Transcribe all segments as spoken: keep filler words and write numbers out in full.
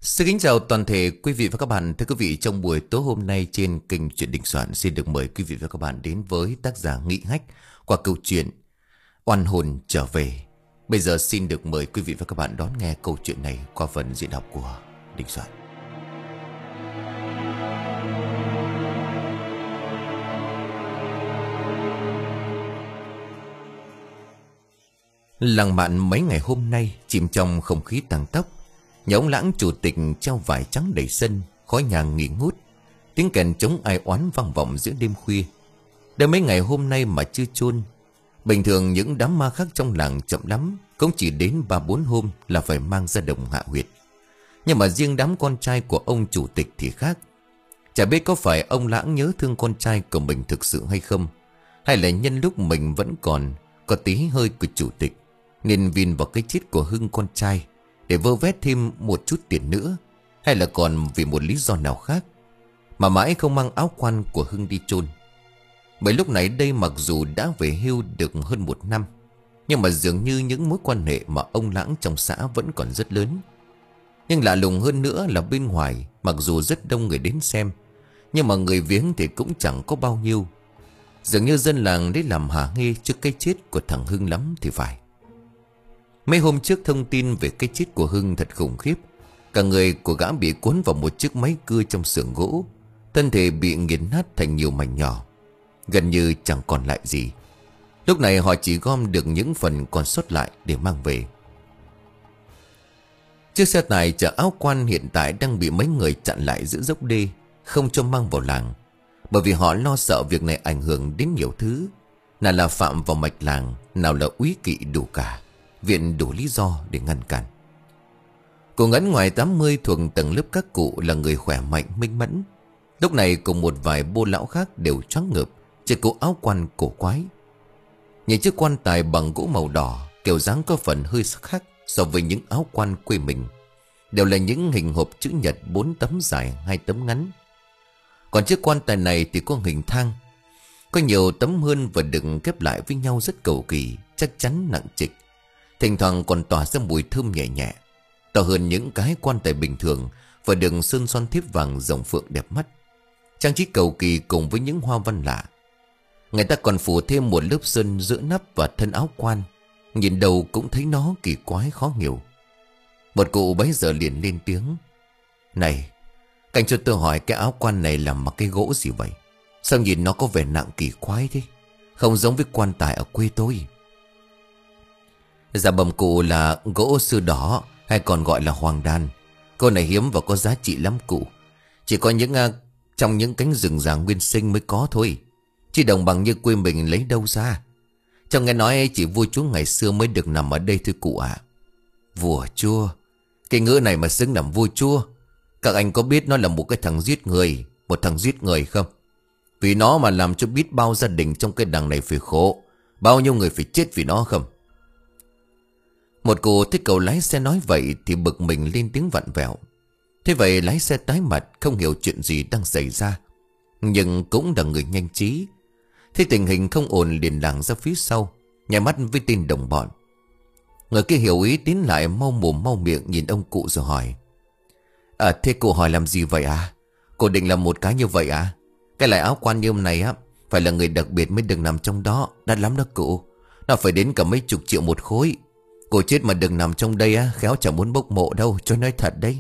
Xin kính chào toàn thể quý vị và các bạn. Thưa quý vị, trong buổi tối hôm nay trên kênh Chuyện Đình Soạn xin được mời quý vị và các bạn đến với tác giả Nghị Hách qua câu chuyện Oan hồn trở về. Bây giờ xin được mời quý vị và các bạn đón nghe câu chuyện này qua phần diễn đọc của Đình Soạn. Làng mạn mấy ngày hôm nay chìm trong không khí tăng tốc. Nhà ông Lãng chủ tịch treo vải trắng đầy sân, khói nhang nghỉ ngút, tiếng kèn trống ai oán vang vọng giữa đêm khuya. Đã mấy ngày hôm nay mà chưa chôn. Bình thường những đám ma khác trong làng chậm lắm cũng chỉ đến ba bốn hôm là phải mang ra đồng hạ huyệt. Nhưng mà riêng đám con trai của ông chủ tịch thì khác. Chả biết có phải ông Lãng nhớ thương con trai của mình thực sự hay không, hay là nhân lúc mình vẫn còn có tí hơi của chủ tịch nên vin vào cái chết của Hưng con trai để vơ vét thêm một chút tiền nữa, hay là còn vì một lý do nào khác mà mãi không mang áo quan của Hưng đi chôn. Bởi lúc này đây mặc dù đã về hưu được hơn một năm, nhưng mà dường như những mối quan hệ mà ông Lãng trong xã vẫn còn rất lớn. Nhưng lạ lùng hơn nữa là bên ngoài mặc dù rất đông người đến xem, nhưng mà người viếng thì cũng chẳng có bao nhiêu. Dường như dân làng đấy làm hả hê trước cái chết của thằng Hưng lắm thì phải. Mấy hôm trước thông tin về cái chết của Hưng thật khủng khiếp. Cả người của gã bị cuốn vào một chiếc máy cưa trong xưởng gỗ, thân thể bị nghiền nát thành nhiều mảnh nhỏ, gần như chẳng còn lại gì. Lúc này họ chỉ gom được những phần còn sót lại để mang về. Chiếc xe tải chở áo quan hiện tại đang bị mấy người chặn lại giữa dốc đê, không cho mang vào làng, bởi vì họ lo sợ việc này ảnh hưởng đến nhiều thứ. Nào là phạm vào mạch làng, nào là úy kỵ đủ cả, viện đủ lý do để ngăn cản. Cô Ngân ngoài tám mươi thuộc tầng lớp các cụ là người khỏe mạnh minh mẫn. Lúc này cùng một vài bô lão khác đều choáng ngợp trên cổ áo quan cổ quái. Nhìn chiếc quan tài bằng gỗ màu đỏ, kiểu dáng có phần hơi sắc khác so với những áo quan quê mình. Đều là những hình hộp chữ nhật, bốn tấm dài, hai tấm ngắn. Còn chiếc quan tài này thì có hình thang, có nhiều tấm hơn và đựng kép lại với nhau rất cầu kỳ, chắc chắn nặng trịch. Thỉnh thoảng còn tỏa ra mùi thơm nhẹ nhẹ, to hơn những cái quan tài bình thường, và đường sơn son thiếp vàng rồng phượng đẹp mắt, trang trí cầu kỳ cùng với những hoa văn lạ. Người ta còn phủ thêm một lớp sơn giữa nắp và thân áo quan, nhìn đầu cũng thấy nó kỳ quái khó hiểu. Một cụ bấy giờ liền lên tiếng: "Này, cảnh cho tôi hỏi cái áo quan này làm bằng cái gỗ gì vậy? Sao nhìn nó có vẻ nặng kỳ quái thế, không giống với quan tài ở quê tôi." Dạ bẩm cụ là gỗ sưa đỏ, hay còn gọi là hoàng đàn. Cô này hiếm và có giá trị lắm cụ. Chỉ có những uh, trong những cánh rừng già nguyên sinh mới có thôi, chứ đồng bằng như quê mình lấy đâu ra. Trong nghe nói chỉ vua chúa ngày xưa mới được nằm ở đây thôi cụ ạ. Vua chúa? Cái ngữ này mà xứng làm vua chúa? Các anh có biết nó là một cái thằng giết người, một thằng giết người không? Vì nó mà làm cho biết bao gia đình trong cái đằng này phải khổ, bao nhiêu người phải chết vì nó không? Một cô thích cậu lái xe nói vậy thì bực mình lên tiếng vặn vẹo. Thế vậy lái xe tái mặt, không hiểu chuyện gì đang xảy ra, nhưng cũng là người nhanh trí. Thế tình hình không ổn liền lảng ra phía sau, nhảy mắt với tên đồng bọn. Người kia hiểu ý tiến lại mau mồm mau miệng nhìn ông cụ rồi hỏi: "À thế cụ hỏi làm gì vậy à? Cô định làm một cái như vậy à? Cái loại áo quan như hôm này á, phải là người đặc biệt mới được nằm trong đó, đắt lắm đó cụ. Nó phải đến cả mấy chục triệu một khối. Cô chết mà đừng nằm trong đây á, khéo chẳng muốn bốc mộ đâu, cho nói thật đấy."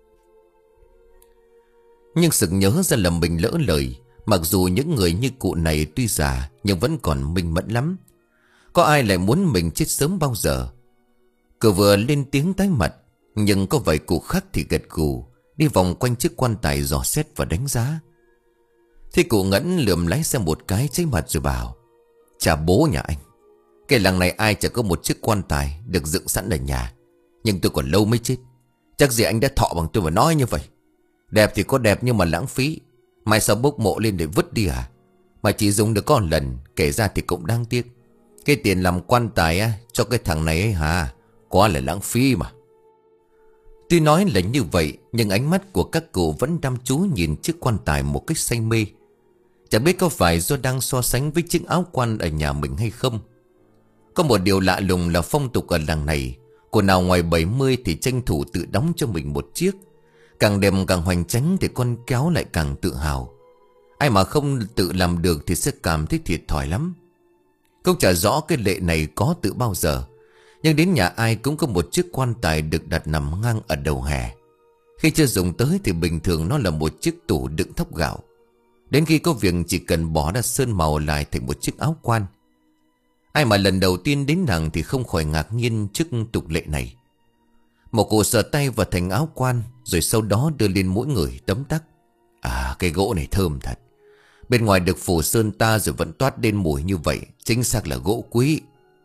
Nhưng sực nhớ ra là mình lỡ lời. Mặc dù những người như cụ này tuy già nhưng vẫn còn minh mẫn lắm. Có ai lại muốn mình chết sớm bao giờ? Cậu vừa lên tiếng tái mặt, nhưng có vài cụ khác thì gật gù, đi vòng quanh chiếc quan tài dò xét và đánh giá. Thế cụ Ngẫn lườm lái xe một cái cháy mặt rồi bảo: "Chà bố nhà anh, cái làng này ai chả có một chiếc quan tài được dựng sẵn ở nhà, nhưng tôi còn lâu mới chết. Chắc gì anh đã thọ bằng tôi mà nói như vậy. Đẹp thì có đẹp nhưng mà lãng phí. Mai sau bốc mộ lên để vứt đi à? Mà chỉ dùng được có một lần, kể ra thì cũng đáng tiếc. Cái tiền làm quan tài á, cho cái thằng này ấy hả, quá là lãng phí mà." Tuy nói là như vậy, nhưng ánh mắt của các cụ vẫn đăm chú nhìn chiếc quan tài một cách say mê. Chẳng biết có phải do đang so sánh với chiếc áo quan ở nhà mình hay không. Có một điều lạ lùng là phong tục ở làng này, cô nào ngoài bảy mươi thì tranh thủ tự đóng cho mình một chiếc, Càng đẹp càng hoành tráng thì con kéo lại càng tự hào. Ai mà không tự làm được thì sẽ cảm thấy thiệt thòi lắm. Không trả rõ cái lệ này có từ bao giờ, nhưng đến nhà ai cũng có một chiếc quan tài được đặt nằm ngang ở đầu hè. Khi chưa dùng tới thì bình thường nó là một chiếc tủ đựng thóc gạo. Đến khi có việc chỉ cần bỏ ra sơn màu lại thành một chiếc áo quan. Ai mà lần đầu tiên đến làng thì không khỏi ngạc nhiên trước tục lệ này. Một cụ sờ tay vào thành áo quan, rồi sau đó đưa lên mỗi người tấm tắc. À, cái gỗ này thơm thật. Bên ngoài được phủ sơn ta rồi vẫn toát lên mùi như vậy, chính xác là gỗ quý.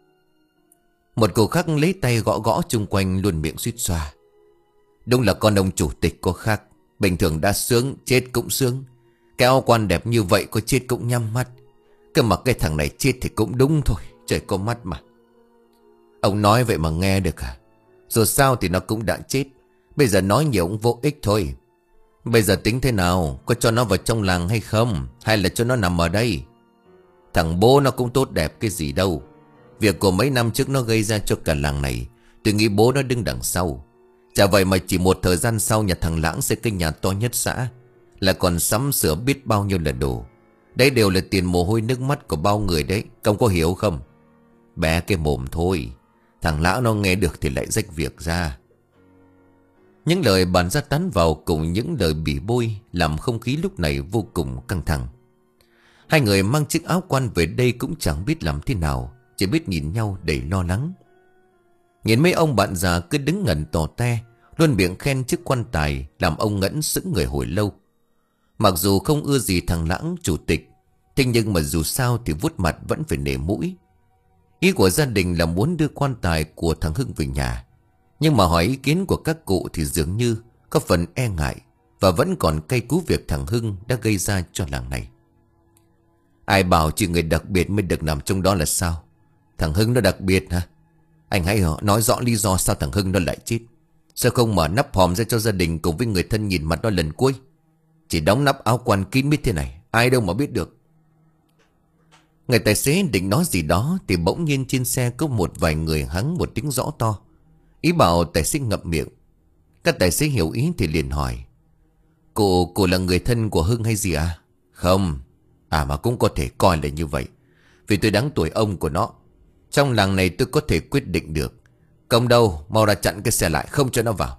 Một cụ khác lấy tay gõ gõ chung quanh luôn miệng suýt xoa. Đúng là con ông chủ tịch có khác. Bình thường đã sướng, chết cũng sướng. Cái áo quan đẹp như vậy có chết cũng nhắm mắt. Cơ mà cái thằng này chết thì cũng đúng thôi, trời có mắt mà. Ông nói vậy mà nghe được à? Dù sao thì nó cũng đã chết. Bây giờ nói nhiều cũng vô ích thôi. Bây giờ tính thế nào? Có cho nó vào trong làng hay không? Hay là cho nó nằm ở đây? Thằng bố nó cũng tốt đẹp cái gì đâu. Việc của mấy năm trước nó gây ra cho cả làng này, tôi nghĩ bố nó đứng đằng sau. Chả vậy mà chỉ một thời gian sau nhà thằng Lãng xây cái nhà to nhất xã, là còn sắm sửa biết bao nhiêu là đồ. Đấy đều là tiền mồ hôi nước mắt của bao người đấy. Công có hiểu không? Bé cái mồm thôi. Thằng Lão nó nghe được thì lại rách việc ra. Những lời bàn ra tán vào cùng những lời bỉ bôi làm không khí lúc này vô cùng căng thẳng. Hai người mang chiếc áo quan về đây cũng chẳng biết làm thế nào, chỉ biết nhìn nhau đầy lo lắng. Nhìn mấy ông bạn già cứ đứng ngẩn tò te, luôn miệng khen chiếc quan tài, làm ông ngẫn sững người hồi lâu. Mặc dù không ưa gì thằng Lãng chủ tịch, thế nhưng mà dù sao thì vuốt mặt vẫn phải nể mũi. Ý của gia đình là muốn đưa quan tài của thằng Hưng về nhà, nhưng mà hỏi ý kiến của các cụ thì dường như có phần e ngại, và vẫn còn cay cú việc thằng Hưng đã gây ra cho làng này. Ai bảo chỉ người đặc biệt mới được nằm trong đó là sao? Thằng Hưng nó đặc biệt hả? Anh hãy nói rõ lý do sao thằng Hưng nó lại chết. Sao không mở nắp hòm ra cho gia đình cùng với người thân nhìn mặt nó lần cuối? Chỉ đóng nắp áo quan kín mít thế này, ai đâu mà biết được. Người tài xế định nói gì đó thì bỗng nhiên trên xe có một vài người hắng một tiếng rõ to, ý bảo tài xế ngậm miệng. Các tài xế hiểu ý thì liền hỏi: Cô, cô là người thân của Hưng hay gì à? Không. À mà cũng có thể coi là như vậy, vì tôi đáng tuổi ông của nó. Trong làng này tôi có thể quyết định được. Công đâu, mau ra chặn cái xe lại, không cho nó vào.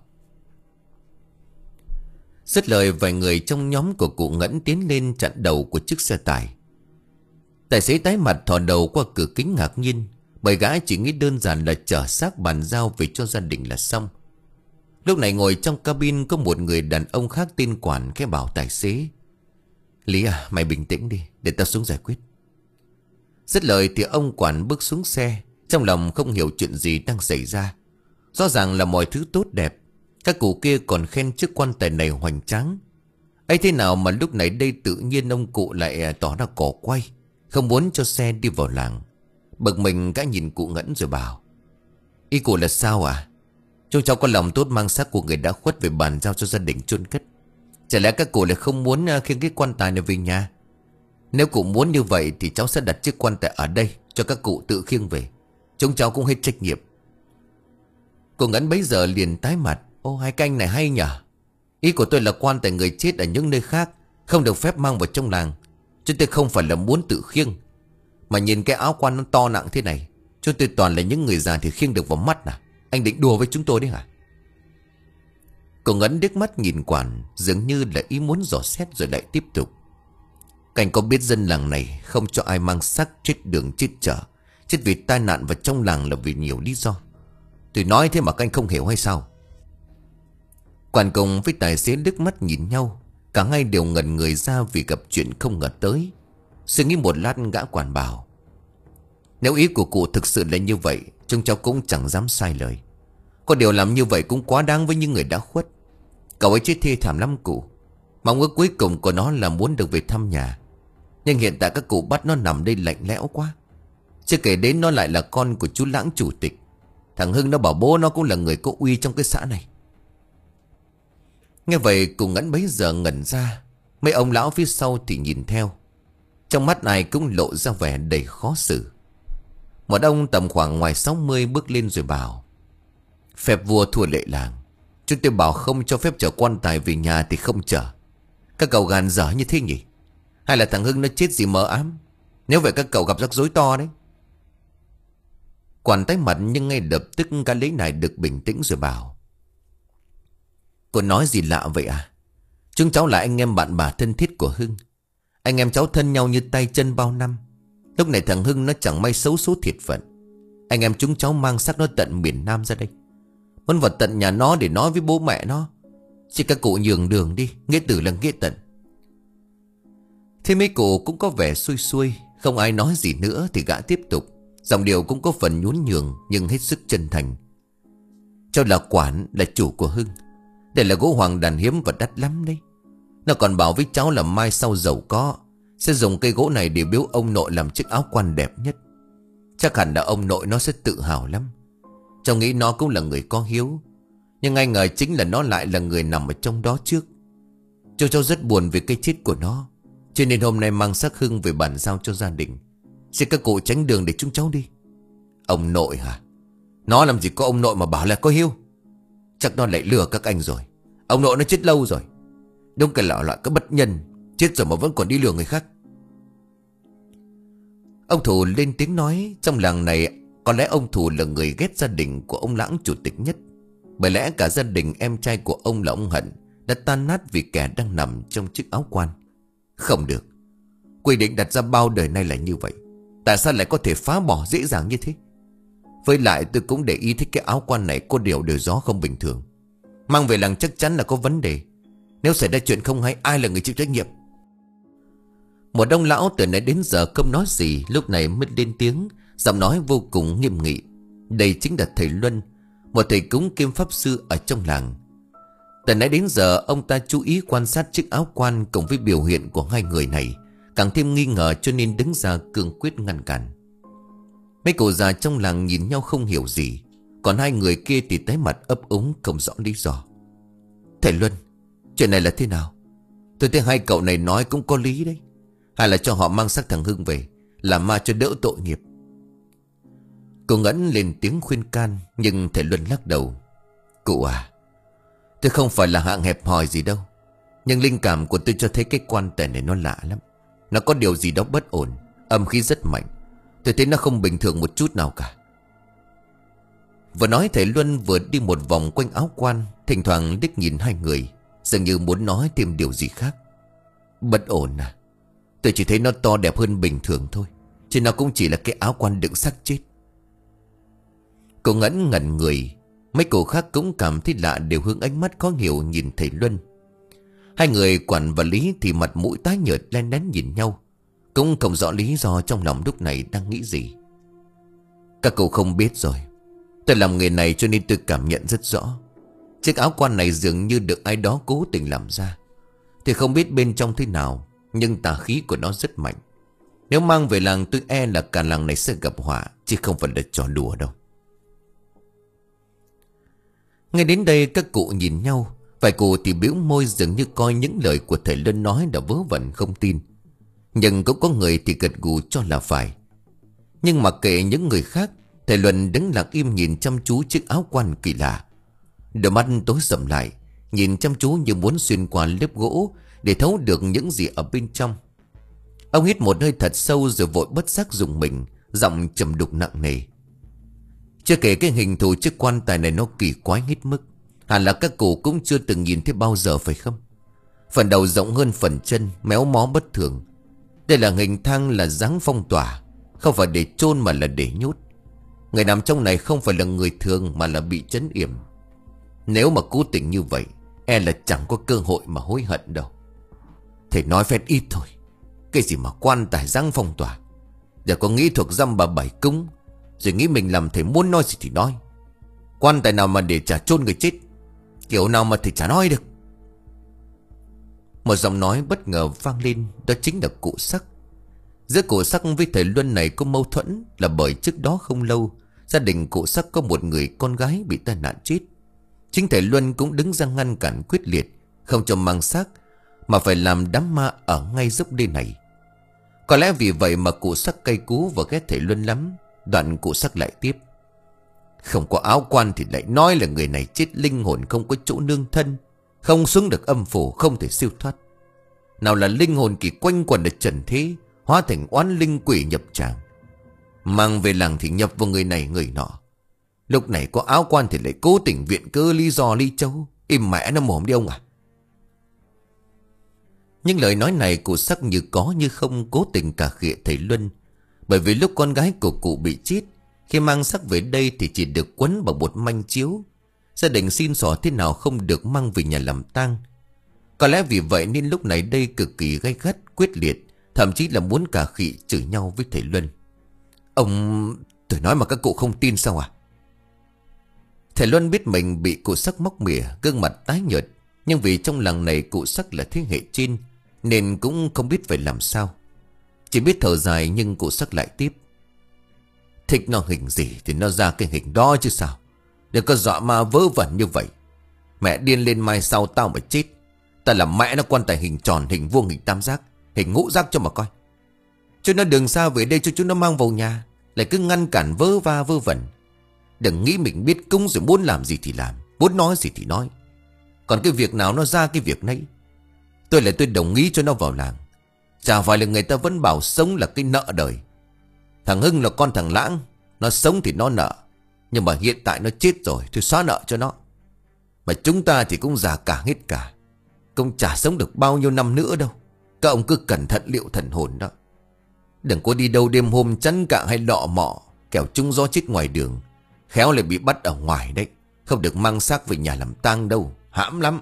Dứt lời, vài người trong nhóm của cụ Ngẫn tiến lên chặn đầu của chiếc xe tải. Tài xế tái mặt thò đầu qua cửa kính ngạc nhiên, bởi gã chỉ nghĩ đơn giản là chở xác bàn giao về cho gia đình là xong. Lúc này ngồi trong cabin có một người đàn ông khác tên Quản, cái bảo tài xế: Lý à, mày bình tĩnh đi, để tao xuống giải quyết. Dứt lời thì ông Quản bước xuống xe, trong lòng không hiểu chuyện gì đang xảy ra. Rõ ràng là mọi thứ tốt đẹp. Các cụ kia còn khen chiếc quan tài này hoành tráng. ấy thế nào mà lúc này đây tự nhiên ông cụ lại tỏ ra cỏ quay, không muốn cho xe đi vào làng. Bực mình gã nhìn cụ Ngẫn rồi bảo: Ý cụ là sao à? Chúng cháu có lòng tốt mang xác của người đã khuất về bàn giao cho gia đình chôn cất. Chả lẽ các cụ lại không muốn khiêng cái quan tài này về nhà? Nếu cụ muốn như vậy thì cháu sẽ đặt chiếc quan tài ở đây cho các cụ tự khiêng về. Chúng cháu cũng hết trách nhiệm. Cụ Ngẫn bấy giờ liền tái mặt: Ô, hai canh này hay nhở? Ý của tôi là quan tài người chết ở những nơi khác không được phép mang vào trong làng. Chúng tôi không phải là muốn tự khiêng. Mà nhìn cái áo quan nó to nặng thế này, chúng tôi toàn là những người già thì khiêng được vào mắt à? Anh định đùa với chúng tôi đấy hả? Cụ Ngẫn điếc mắt nhìn Quản, dường như là ý muốn dò xét rồi lại tiếp tục: Cảnh có biết dân làng này không cho ai mang xác chết đường chết chợ, chết vì tai nạn, và trong làng là vì nhiều lý do. Tôi nói thế mà các anh không hiểu hay sao? Quản cùng với tài xế liếc mắt nhìn nhau, cả hai đều ngẩn người ra vì gặp chuyện không ngờ tới. Suy nghĩ một lát, gã Quản bảo: Nếu ý của cụ thực sự là như vậy, chúng cháu cũng chẳng dám sai lời. Có điều làm như vậy cũng quá đáng với những người đã khuất. Cậu ấy chết thê thảm lắm cụ. Mong ước cuối cùng của nó là muốn được về thăm nhà. Nhưng hiện tại các cụ bắt nó nằm đây lạnh lẽo quá. Chưa kể đến nó lại là con của chú Lãng chủ tịch. Thằng Hưng nó bảo bố nó cũng là người có uy trong cái xã này. Nghe vậy cụ Ngẫn bấy giờ ngẩn ra. Mấy ông lão phía sau thì nhìn theo. Trong mắt ai cũng lộ ra vẻ đầy khó xử. Một ông tầm khoảng ngoài sáu mươi bước lên rồi bảo: Phép vua thua lệ làng. Chúng tôi bảo không cho phép chở quan tài về nhà thì không chở. Các cậu gàn dở như thế nhỉ? Hay là thằng Hưng nó chết gì mờ ám? Nếu vậy các cậu gặp rắc rối to đấy. Quản tái mặt nhưng ngay lập tức gã lấy này được bình tĩnh rồi bảo: Cô nói gì lạ vậy à? Chúng cháu là anh em bạn bà thân thiết của Hưng. Anh em cháu thân nhau như tay chân bao năm. Lúc này thằng Hưng nó chẳng may xấu số thiệt phận. Anh em chúng cháu mang xác nó tận miền Nam ra đây, muốn vào tận nhà nó để nói với bố mẹ nó. Xin các cụ nhường đường đi, nghĩa tử là nghĩa tận. Thế mấy cụ cũng có vẻ xuôi xuôi. Không ai nói gì nữa thì gã tiếp tục. Giọng điệu cũng có phần nhún nhường nhưng hết sức chân thành: Cháu là quản, là chủ của Hưng. Đây là gỗ hoàng đàn hiếm và đắt lắm đấy. Nó còn bảo với cháu là mai sau giàu có sẽ dùng cây gỗ này để biếu ông nội làm chiếc áo quan đẹp nhất. Chắc hẳn là ông nội nó sẽ tự hào lắm. Cháu nghĩ nó cũng là người có hiếu, nhưng ai ngờ chính là nó lại là người nằm ở trong đó trước. Cháu cháu rất buồn về cái chết của nó, cho nên hôm nay mang xác Hưng về bàn giao cho gia đình. Xin các cụ tránh đường để chúng cháu đi. Ông nội hả? Nó làm gì có ông nội mà bảo là có hiếu. Chắc nó lại lừa các anh rồi. Ông nội nó chết lâu rồi. Đúng cái loại loại cái bất nhân, chết rồi mà vẫn còn đi lừa người khác. Ông Thủ lên tiếng nói: Trong làng này có lẽ ông Thủ là người ghét gia đình của ông Lãng chủ tịch nhất. Bởi lẽ cả gia đình em trai của ông là ông Hận đã tan nát vì kẻ đang nằm trong chiếc áo quan. Không được. Quy định đặt ra bao đời nay là như vậy. Tại sao lại có thể phá bỏ dễ dàng như thế? Với lại tôi cũng để ý thấy cái áo quan này có điều đời gió không bình thường. Mang về làng chắc chắn là có vấn đề. Nếu xảy ra chuyện không hay, ai là người chịu trách nhiệm? Một đông lão từ nãy đến giờ không nói gì, lúc này mới lên tiếng, giọng nói vô cùng nghiêm nghị. Đây chính là thầy Luân, một thầy cúng kiêm pháp sư ở trong làng. Từ nãy đến giờ ông ta chú ý quan sát chiếc áo quan cùng với biểu hiện của hai người này, càng thêm nghi ngờ cho nên đứng ra cương quyết ngăn cản. Mấy cụ già trong làng nhìn nhau không hiểu gì, còn hai người kia thì tái mặt ấp úng không rõ lý do. Thầy Luân, chuyện này là thế nào? Tôi thấy hai cậu này nói cũng có lý đấy. Hay là cho họ mang xác thằng Hưng về, làm ma cho đỡ tội nghiệp? Cô Ngẫn lên tiếng khuyên can, nhưng thầy Luân lắc đầu. Cụ à, tôi không phải là hạng hẹp hòi gì đâu, nhưng linh cảm của tôi cho thấy cái quan tài này nó lạ lắm. Nó có điều gì đó bất ổn, âm khí rất mạnh. Tôi thấy nó không bình thường một chút nào cả. Vừa nói thầy Luân vừa đi một vòng quanh áo quan, thỉnh thoảng liếc nhìn hai người, dường như muốn nói thêm điều gì khác. Bất ổn à? Tôi chỉ thấy nó to đẹp hơn bình thường thôi, chứ nó cũng chỉ là cái áo quan đựng xác chết. Cô Ngẫn ngẩn người. Mấy cô khác cũng cảm thấy lạ, đều hướng ánh mắt khó hiểu nhìn thầy Luân. Hai người Quản và Lý thì mặt mũi tái nhợt len lén nhìn nhau, cũng không rõ lý do trong lòng lúc này đang nghĩ gì. Các cậu không biết rồi, tôi làm nghề này cho nên tôi cảm nhận rất rõ. Chiếc áo quan này dường như được ai đó cố tình làm ra. Thì không biết bên trong thế nào, nhưng tà khí của nó rất mạnh. Nếu mang về làng tôi e là cả làng này sẽ gặp họa, chứ không phải là trò đùa đâu. Ngay đến đây các cụ nhìn nhau. Vài cụ thì bĩu môi, dường như coi những lời của thầy Luân nói là vớ vẩn không tin. Nhưng cũng có người thì gật gù cho là phải. Nhưng mặc kệ những người khác, thầy Luân đứng lặng im nhìn chăm chú chiếc áo quan kỳ lạ. Đôi mắt tối sầm lại, nhìn chăm chú như muốn xuyên qua lớp gỗ để thấu được những gì ở bên trong. Ông hít một hơi thật sâu rồi vội bất giác rùng mình, giọng trầm đục nặng nề. Chưa kể cái hình thù chiếc quan tài này nó kỳ quái hết mức, hẳn là các cụ cũng chưa từng nhìn thấy bao giờ phải không? Phần đầu rộng hơn phần chân, méo mó bất thường. Đây là hình thang, là dáng phong tỏa, không phải để chôn mà là để nhốt. Người nằm trong này không phải là người thường mà là bị trấn yểm. Nếu mà cố tình như vậy, e là chẳng có cơ hội mà hối hận đâu. Thầy nói phép ít thôi. Cái gì mà quan tài dáng phong tỏa, giờ có nghĩ thuộc dăm bà bảy cúng, rồi nghĩ mình làm thầy muốn nói gì thì nói. Quan tài nào mà để chả chôn người chết, kiểu nào mà thầy chả nói được. Một giọng nói bất ngờ vang lên, đó chính là cụ Sắc. Giữa cụ Sắc với thầy Luân này có mâu thuẫn, là bởi trước đó không lâu gia đình cụ Sắc có một người con gái bị tai nạn chết. Chính thầy Luân cũng đứng ra ngăn cản quyết liệt, không cho mang xác, mà phải làm đám ma ở ngay dốc đê này. Có lẽ vì vậy mà cụ Sắc cay cú và ghét thầy Luân lắm. Đoạn cụ Sắc lại tiếp. Không có áo quan thì lại nói là người này chết linh hồn không có chỗ nương thân, không xuống được âm phủ, không thể siêu thoát. Nào là linh hồn kỳ quanh quẩn ở trần thế, hóa thành oán linh quỷ nhập tràng, mang về làng thì nhập vào người này người nọ. Lúc này có áo quan thì lại cố tình viện cớ lý do ly châu. Im mẹ nó mồm đi ông à. Nhưng lời nói này cụ Sắc như có như không cố tình cà khịa thầy Luân. Bởi vì lúc con gái của cụ bị chết, khi mang xác về đây thì chỉ được quấn bằng một manh chiếu. Gia đình xin xỏ thế nào không được mang về nhà làm tang. Có lẽ vì vậy nên lúc này đây cực kỳ gay gắt, quyết liệt, thậm chí là muốn cà khịa chửi nhau với thầy Luân. Ông... tôi nói mà các cụ không tin sao à? Thầy Luân biết mình bị cụ Sắc móc mỉa, gương mặt tái nhợt. Nhưng vì trong làng này cụ Sắc là thế hệ trên, nên cũng không biết phải làm sao. Chỉ biết thở dài, nhưng cụ Sắc lại tiếp. Thích nó hình gì thì nó ra cái hình đó chứ sao. Đừng có dọa ma vớ vẩn như vậy. Mẹ điên lên mai sau tao mà chết. Ta làm mẹ nó quan tài hình tròn, hình vuông, hình tam giác, hình ngũ giác cho mà coi. Cho nó đừng xa về đây cho chúng nó mang vào nhà, lại cứ ngăn cản vớ va vớ vẩn. Đừng nghĩ mình biết cúng rồi muốn làm gì thì làm, muốn nói gì thì nói. Còn cái việc nào nó ra cái việc nấy. Tôi là tôi đồng ý cho nó vào làng. Chả phải là người ta vẫn bảo sống là cái nợ đời. Thằng Hưng là con thằng Lãng, nó sống thì nó nợ, nhưng mà hiện tại nó chết rồi, tôi xóa nợ cho nó. Mà chúng ta thì cũng già cả hết cả, cũng chả sống được bao nhiêu năm nữa đâu. Các ông cứ cẩn thận liệu thần hồn đó. Đừng có đi đâu đêm hôm chắn cạn hay lọ mọ, kẻo trúng gió chết ngoài đường, khéo lại bị bắt ở ngoài đấy. Không được mang xác về nhà làm tang đâu, hãm lắm.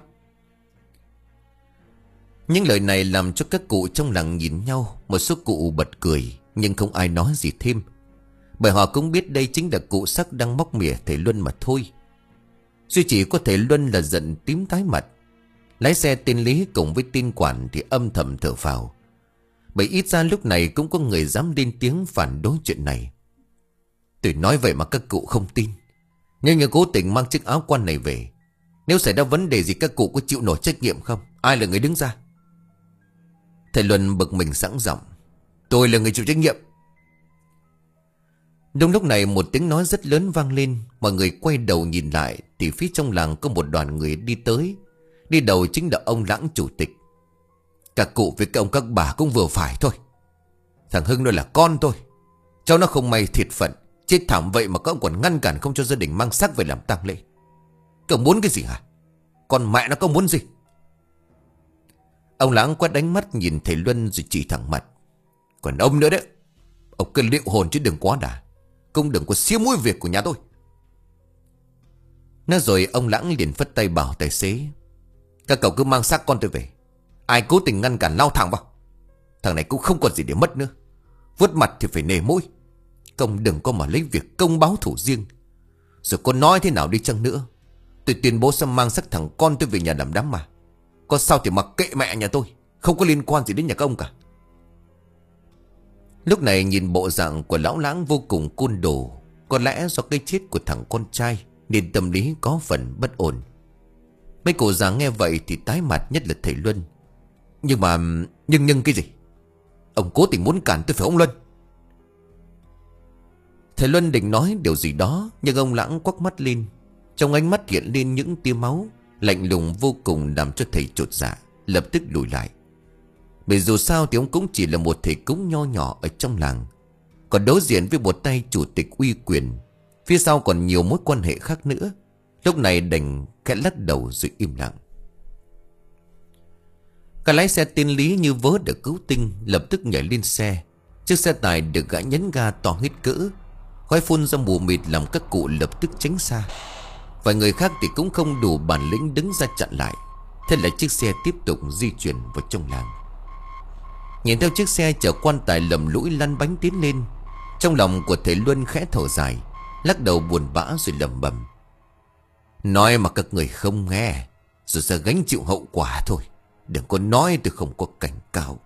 Những lời này làm cho các cụ trong làng nhìn nhau. Một số cụ bật cười, nhưng không ai nói gì thêm, bởi họ cũng biết đây chính là cụ Sắc đang móc mỉa thầy Luân mà thôi. Duy chỉ có thầy Luân là giận tím tái mặt. Lái xe tên Lý cùng với tên quản thì âm thầm thở phào, bởi ít ra lúc này cũng có người dám lên tiếng phản đối chuyện này. Tôi nói vậy mà các cụ không tin. Nhưng như cố tình mang chiếc áo quan này về, nếu xảy ra vấn đề gì các cụ có chịu nổi trách nhiệm không? Ai là người đứng ra? Thầy Luân bực mình sẵn giọng. Tôi là người chịu trách nhiệm. Đúng lúc này một tiếng nói rất lớn vang lên. Mọi người quay đầu nhìn lại thì phía trong làng có một đoàn người đi tới. Đi đầu chính là ông Lãng chủ tịch. Các cụ với các ông các bà cũng vừa phải thôi. Thằng Hưng nó là con tôi, cháu nó không may thiệt phận, chết thảm vậy mà các ông còn ngăn cản không cho gia đình mang xác về làm tang lễ. Các ông muốn cái gì hả? Con mẹ nó có muốn gì? Ông Lãng quét đánh mắt nhìn thầy Luân rồi chỉ thẳng mặt. Còn ông nữa đấy, ông cứ liệu hồn chứ đừng quá đà, cũng đừng có xía mũi việc của nhà tôi. Nói rồi ông Lãng liền phất tay bảo tài xế. Các cậu cứ mang xác con tôi về. Ai cố tình ngăn cản lao thẳng vào. Thằng này cũng không còn gì để mất nữa. Vuốt mặt thì phải nề mũi. Công đừng có mà lấy việc công báo thủ riêng. Rồi có nói thế nào đi chăng nữa, tôi tuyên bố sẽ mang xác thằng con tôi về nhà làm đám mà. Có sao thì mặc kệ mẹ nhà tôi, không có liên quan gì đến nhà các ông cả. Lúc này nhìn bộ dạng của lão Lãng vô cùng côn đồ. Có lẽ do cái chết của thằng con trai nên tâm lý có phần bất ổn. Mấy cụ già nghe vậy thì tái mặt, nhất là thầy Luân. Nhưng mà Nhưng nhưng cái gì? Ông cố tình muốn cản tôi phải ông Luân? Thầy Luân định nói điều gì đó, nhưng ông Lãng quắc mắt lên. Trong ánh mắt hiện lên những tia máu, lạnh lùng vô cùng làm cho thầy chột dạ, lập tức lùi lại. Bởi dù sao thì ông cũng chỉ là một thầy cúng nho nhỏ ở trong làng, còn đối diện với một tay chủ tịch uy quyền, phía sau còn nhiều mối quan hệ khác nữa. Lúc này đành khẽ lắc đầu rồi im lặng. Cái lái xe tên Lý như vớ được cứu tinh, lập tức nhảy lên xe. Chiếc xe tải được gã nhấn ga to hết cỡ, khói phun ra mù mịt làm các cụ lập tức tránh xa. Vài người khác thì cũng không đủ bản lĩnh đứng ra chặn lại. Thế là chiếc xe tiếp tục di chuyển vào trong làng. Nhìn theo chiếc xe chở quan tài lầm lũi lăn bánh tiến lên, trong lòng của thầy Luân khẽ thở dài, lắc đầu buồn bã rồi lẩm bẩm. Nói mà các người không nghe, rồi sẽ gánh chịu hậu quả thôi. Đừng có nói tôi không có cảnh cáo.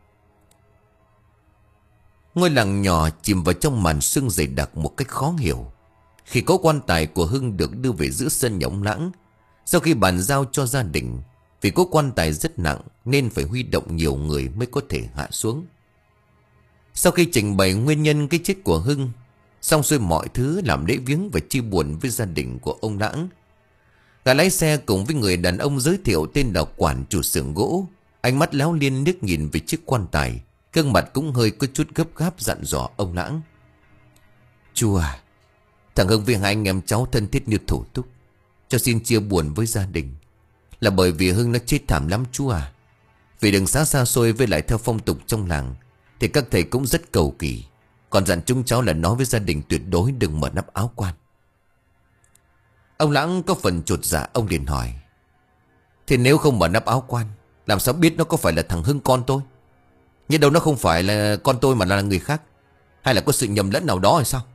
Ngôi làng nhỏ chìm vào trong màn sương dày đặc một cách khó hiểu. Khi có quan tài của Hưng được đưa về giữa sân nhà ông Lãng, sau khi bàn giao cho gia đình, vì có quan tài rất nặng nên phải huy động nhiều người mới có thể hạ xuống. Sau khi trình bày nguyên nhân cái chết của Hưng, Xong xuôi mọi thứ, làm lễ viếng và chia buồn với gia đình của ông Lãng. Gã lái xe cùng với người đàn ông giới thiệu tên là Quản, chủ xưởng gỗ. Ánh mắt láo liên liếc nhìn về chiếc quan tài, gương mặt cũng hơi có chút gấp gáp dặn dò ông Lãng. Chú à, thằng Hưng với hai anh em cháu thân thiết như thủ túc. Cháu xin chia buồn với gia đình. Là bởi vì Hưng nó chết thảm lắm chú à. Vì đường xá xa xôi với lại theo phong tục trong làng thì các thầy cũng rất cầu kỳ. Còn dặn chúng cháu là nói với gia đình tuyệt đối đừng mở nắp áo quan. Ông Lãng có phần chột dạ, ông liền hỏi. Thì nếu không mở nắp áo quan, làm sao biết nó có phải là thằng Hưng con tôi? Nhưng đâu nó không phải là con tôi mà là người khác. Hay là có sự nhầm lẫn nào đó hay sao?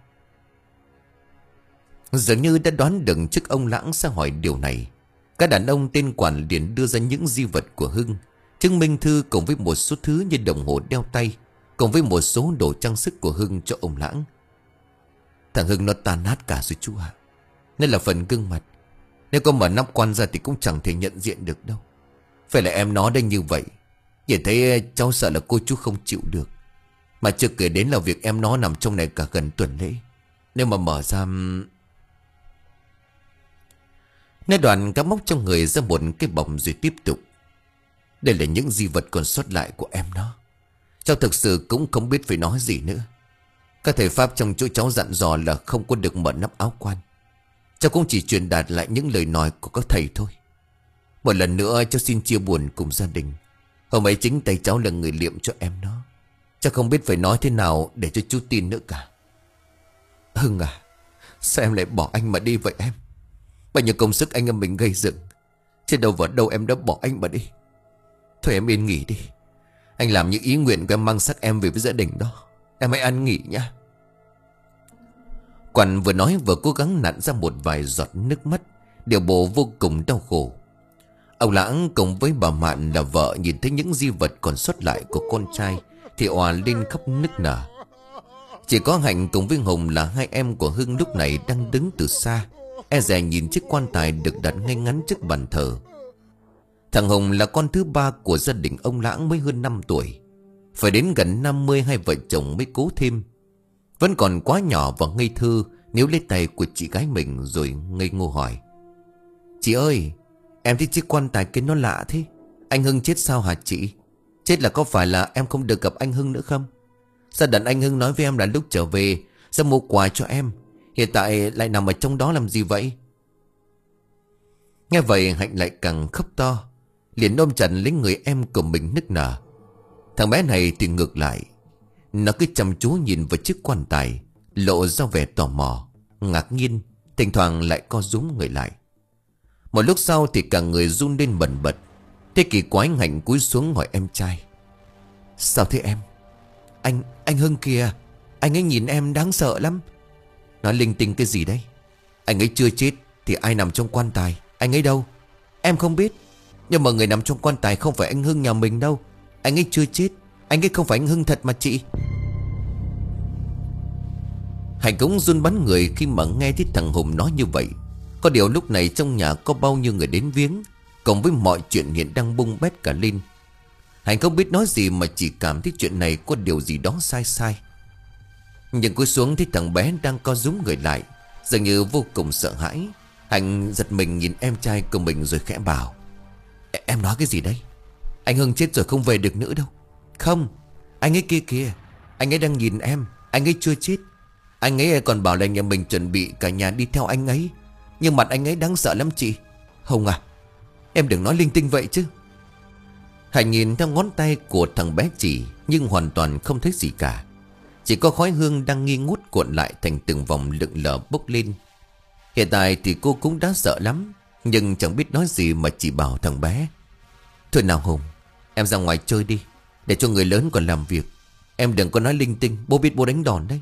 Dường như đã đoán được trước ông Lãng sẽ hỏi điều này. Các đàn ông tên Quản liền đưa ra những di vật của Hưng, chứng minh thư cùng với một số thứ như đồng hồ đeo tay, cùng với một số đồ trang sức của Hưng cho ông Lãng. Thằng Hưng nó tan nát cả rồi chú ạ. Nên là phần gương mặt, nếu có mở nắp quan ra thì cũng chẳng thể nhận diện được đâu. Phải là em nó đây như vậy. Nhìn thấy cháu sợ là cô chú không chịu được. Mà chưa kể đến là việc em nó nằm trong này cả gần tuần lễ. Nếu mà mở ra... Nói đoạn cá móc trong người ra một cái bọc rồi tiếp tục. Đây là những di vật còn sót lại của em nó. Cháu thực sự cũng không biết phải nói gì nữa. Các thầy Pháp trong chỗ cháu dặn dò là không có được mở nắp áo quan. Cháu cũng chỉ truyền đạt lại những lời nói của các thầy thôi. Một lần nữa cháu xin chia buồn cùng gia đình. Hôm ấy chính tay cháu là người liệm cho em nó. Cháu không biết phải nói thế nào để cho chú tin nữa cả. Hưng à, sao em lại bỏ anh mà đi vậy em? Bao nhiêu công sức anh em mình gây dựng, trên đâu vào đâu em đã bỏ anh mà đi. Thôi em yên nghỉ đi. Anh làm những ý nguyện của em, mang xác em về với gia đình đó. Em hãy ăn nghỉ nha. Quản vừa nói vừa cố gắng nặn ra một vài giọt nước mắt, điều bộ vô cùng đau khổ. Ông Lãng cùng với bà Mạn là vợ nhìn thấy những di vật còn sót lại của con trai thì òa lên khóc nức nở. Chỉ có Hạnh cùng với Hùng là hai em của Hưng lúc này đang đứng từ xa, e dè nhìn chiếc quan tài được đặt ngay ngắn trước bàn thờ. Thằng Hùng là con thứ ba của gia đình ông Lãng, mới hơn năm tuổi. Phải đến gần năm mươi hai vợ chồng mới cố thêm. Vẫn còn quá nhỏ và ngây thơ, nếu lấy tay của chị gái mình rồi ngây ngô hỏi. Chị ơi, em thấy chiếc quan tài kia nó lạ thế. Anh Hưng chết sao hả chị? Chết là có phải là em không được gặp anh Hưng nữa không? Sao đàn anh Hưng nói với em là lúc trở về sẽ mua quà cho em, hiện tại lại nằm ở trong đó làm gì vậy? Nghe vậy Hạnh lại càng khóc to, liền ôm chặt lấy người em của mình nức nở. Thằng bé này thì ngược lại, nó cứ chăm chú nhìn vào chiếc quan tài, lộ ra vẻ tò mò, ngạc nhiên, thỉnh thoảng lại co rúm người lại. Một lúc sau thì cả người run lên bần bật. Thế kỳ quái Hạnh cúi xuống hỏi em trai. Sao thế em? Anh, anh Hưng kìa. Anh ấy nhìn em đáng sợ lắm. Nói linh tinh cái gì đấy? Anh ấy chưa chết thì ai nằm trong quan tài? Anh ấy đâu? Em không biết. Nhưng mà người nằm trong quan tài không phải anh Hưng nhà mình đâu. Anh ấy chưa chết. Anh ấy không phải anh Hưng thật mà chị. Hạnh cũng run bắn người khi mà nghe thấy thằng Hùng nói như vậy. Có điều lúc này trong nhà có bao nhiêu người đến viếng, cộng với mọi chuyện hiện đang bung bét cả lên. Hạnh không biết nói gì mà chỉ cảm thấy chuyện này có điều gì đó sai sai. Nhưng cúi xuống thấy thằng bé đang co rúm người lại, dường như vô cùng sợ hãi. Hạnh giật mình nhìn em trai của mình rồi khẽ bảo. Em nói cái gì đấy? Anh Hưng chết rồi không về được nữa đâu. Không, anh ấy kia kìa. Anh ấy đang nhìn em. Anh ấy chưa chết. Anh ấy còn bảo là nhà mình chuẩn bị cả nhà đi theo anh ấy. Nhưng mặt anh ấy đáng sợ lắm chị. Hồng à, em đừng nói linh tinh vậy chứ. Hạnh nhìn theo ngón tay của thằng bé chỉ, nhưng hoàn toàn không thấy gì cả. Chỉ có khói hương đang nghi ngút cuộn lại thành từng vòng lượn lờ bốc lên. Hiện tại thì cô cũng đã sợ lắm, nhưng chẳng biết nói gì mà chỉ bảo thằng bé. Thôi nào Hùng, em ra ngoài chơi đi, để cho người lớn còn làm việc. Em đừng có nói linh tinh, bố biết bố đánh đòn đấy.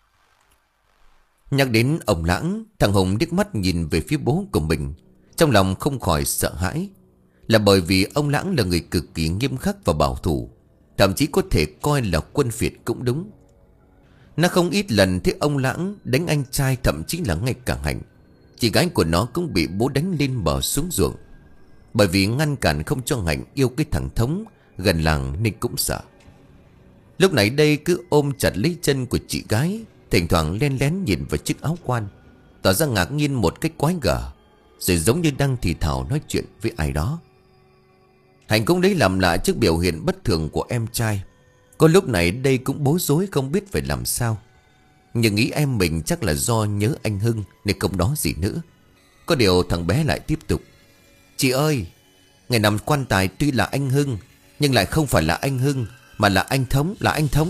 Nhắc đến ông Lãng, thằng Hùng điếc mắt nhìn về phía bố của mình, trong lòng không khỏi sợ hãi. Là bởi vì ông Lãng là người cực kỳ nghiêm khắc và bảo thủ, thậm chí có thể coi là quân phiệt cũng đúng. Nó không ít lần thấy ông Lãng đánh anh trai, thậm chí là ngay cả Hạnh, chị gái của nó, cũng bị bố đánh lên bờ xuống ruộng. Bởi vì ngăn cản không cho Hạnh yêu cái thằng Thống gần làng nên cũng sợ. Lúc này đây cứ ôm chặt lấy chân của chị gái, thỉnh thoảng len lén nhìn vào chiếc áo quan, tỏ ra ngạc nhiên một cách quái gở, rồi giống như đang thì thào nói chuyện với ai đó. Hạnh cũng lấy làm lạ trước biểu hiện bất thường của em trai. Có lúc này đây cũng bối rối không biết phải làm sao. Nhưng nghĩ em mình chắc là do nhớ anh Hưng nên không nói gì nữa. Có điều thằng bé lại tiếp tục: "Chị ơi, ngày nằm quan tài tuy là anh Hưng, nhưng lại không phải là anh Hưng, mà là anh Thống, là anh Thống."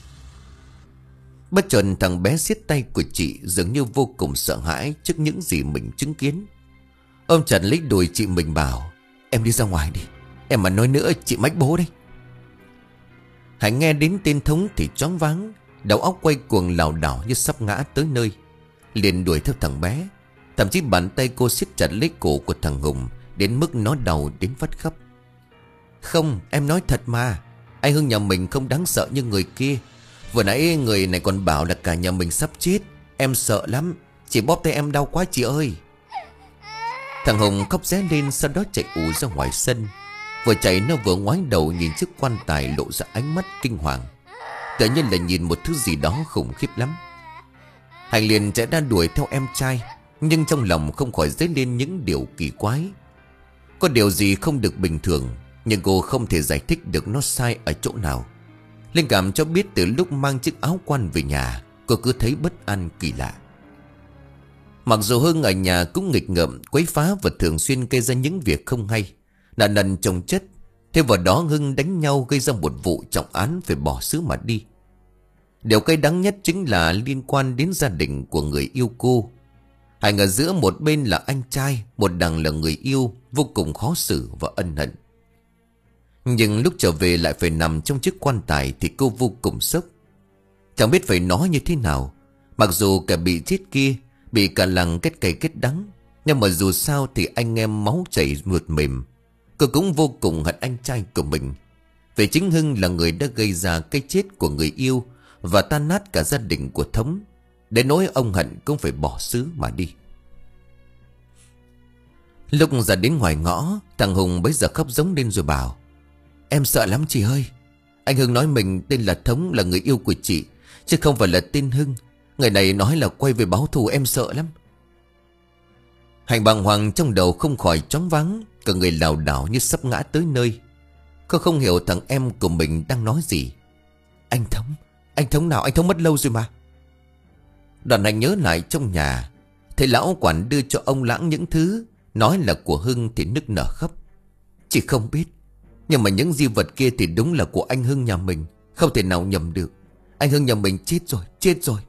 Bất chợt thằng bé siết tay của chị, dường như vô cùng sợ hãi trước những gì mình chứng kiến. Ôm chặt lấy đùi chị mình bảo: "Em đi ra ngoài đi, em mà nói nữa chị mách bố đấy." Hạnh nghe đến tên Thống thì choáng váng, đầu óc quay cuồng lảo đảo như sắp ngã tới nơi, liền đuổi theo thằng bé. Thậm chí bàn tay cô siết chặt lấy cổ của thằng Hùng đến mức nó đau đến phát khóc. "Không, em nói thật mà, anh Hưng nhà mình không đáng sợ như người kia. Vừa nãy người này còn bảo là cả nhà mình sắp chết. Em sợ lắm, chị bóp tay em đau quá chị ơi." Thằng Hùng khóc ré lên, sau đó chạy ù ra ngoài sân. Vừa chạy nó vừa ngoái đầu nhìn chiếc quan tài, lộ ra ánh mắt kinh hoàng, tự nhiên là nhìn một thứ gì đó khủng khiếp lắm. Hạnh liền chạy ra đuổi theo em trai, nhưng trong lòng không khỏi dấy lên những điều kỳ quái. Có điều gì không được bình thường, nhưng cô không thể giải thích được nó sai ở chỗ nào. Linh cảm cho biết từ lúc mang chiếc áo quan về nhà, cô cứ thấy bất an kỳ lạ. Mặc dù Hưng ở nhà cũng nghịch ngợm, quấy phá và thường xuyên gây ra những việc không hay, nợ nần chồng chất. Thêm vào đó Hưng đánh nhau gây ra một vụ trọng án phải bỏ xứ mà đi. Điều cay đắng nhất chính là liên quan đến gia đình của người yêu cô. Hạnh ở giữa, một bên là anh trai, một đằng là người yêu, vô cùng khó xử và ân hận. Nhưng lúc trở về lại phải nằm trong chiếc quan tài thì cô vô cùng sốc. Chẳng biết phải nói như thế nào. Mặc dù cả bị chết kia, bị cả làng kết cay kết đắng, nhưng mà dù sao thì anh em máu chảy ruột mềm. Cô cũng vô cùng hận anh trai của mình, vì chính Hưng là người đã gây ra cái chết của người yêu và tan nát cả gia đình của Thống. Đến nỗi ông hận cũng phải bỏ xứ mà đi. Lúc ra đến ngoài ngõ, thằng Hùng bấy giờ khóc giống lên rồi bảo: "Em sợ lắm chị ơi. Anh Hưng nói mình tên là Thống, là người yêu của chị, chứ không phải là tên Hưng. Người này nói là quay về báo thù, em sợ lắm." Hạnh bàng hoàng trong đầu không khỏi choáng váng, cả người lảo đảo như sắp ngã tới nơi. Cô không hiểu thằng em của mình đang nói gì. "Anh Thống, anh Thống nào? Anh Thống mất lâu rồi mà." Đoàn Hạnh nhớ lại trong nhà, thấy lão quản đưa cho ông Lãng những thứ nói là của Hưng thì nức nở khóc. Chị không biết, nhưng mà những di vật kia thì đúng là của anh Hưng nhà mình, không thể nào nhầm được. Anh Hưng nhà mình chết rồi, chết rồi.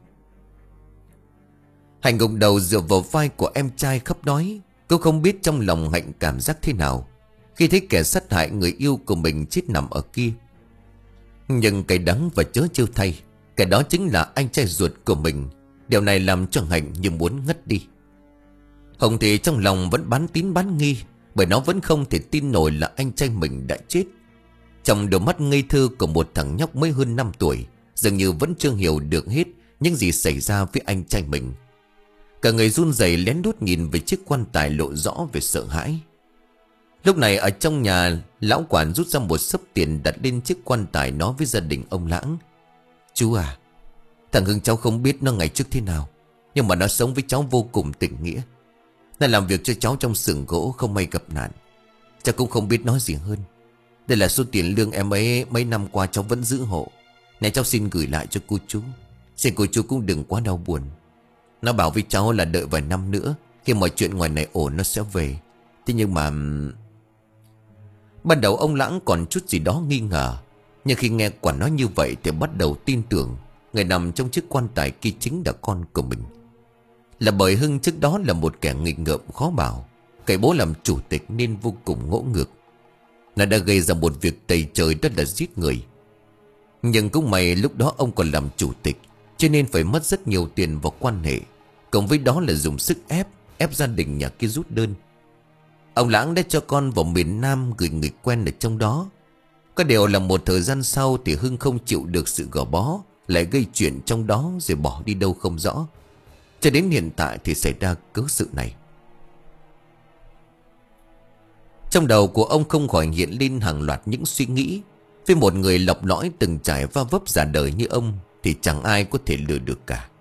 Hạnh gục đầu dựa vào vai của em trai khóc nói. Cô không biết trong lòng Hạnh cảm giác thế nào khi thấy kẻ sát hại người yêu của mình chết nằm ở kia. Nhưng cái đắng và chớ trêu thay, cái đó chính là anh trai ruột của mình. Điều này làm cho Hạnh như muốn ngất đi. Hồng thì trong lòng vẫn bán tín bán nghi, bởi nó vẫn không thể tin nổi là anh trai mình đã chết. Trong đôi mắt ngây thơ của một thằng nhóc mới hơn năm tuổi, dường như vẫn chưa hiểu được hết những gì xảy ra với anh trai mình. Cả người run rẩy lén lút nhìn về chiếc quan tài, lộ rõ về sợ hãi. Lúc này ở trong nhà, lão quản rút ra một xấp tiền đặt lên chiếc quan tài, nói với gia đình ông Lãng: "Chú à, thằng Hưng cháu không biết nó ngày trước thế nào, nhưng mà nó sống với cháu vô cùng tình nghĩa. Nó làm việc cho cháu trong xưởng gỗ, không may gặp nạn. Cháu cũng không biết nói gì hơn. Đây là số tiền lương em ấy mấy năm qua cháu vẫn giữ hộ. Này cháu xin gửi lại cho cô chú. Xin cô chú cũng đừng quá đau buồn. Nó bảo với cháu là đợi vài năm nữa, khi mọi chuyện ngoài này ổn nó sẽ về. Thế nhưng mà..." Ban đầu ông Lãng còn chút gì đó nghi ngờ, nhưng khi nghe quản nói như vậy thì bắt đầu tin tưởng người nằm trong chiếc quan tài kia chính là con của mình. Là bởi Hưng trước đó là một kẻ nghịch ngợm khó bảo, cậy bố làm chủ tịch nên vô cùng ngỗ ngược. Nó đã gây ra một việc tày trời, đó là giết người. Nhưng cũng may lúc đó ông còn làm chủ tịch, cho nên phải mất rất nhiều tiền vào quan hệ, cộng với đó là dùng sức ép Ép gia đình nhà kia rút đơn. Ông Lãng đã cho con vào miền Nam gửi người quen ở trong đó. Có điều là một thời gian sau thì Hưng không chịu được sự gò bó, lại gây chuyện trong đó rồi bỏ đi đâu không rõ. Cho đến hiện tại thì xảy ra cớ sự này. Trong đầu của ông không khỏi hiện lên hàng loạt những suy nghĩ. Với một người lọc lõi từng trải va vấp già đời như ông thì chẳng ai có thể lừa được cả.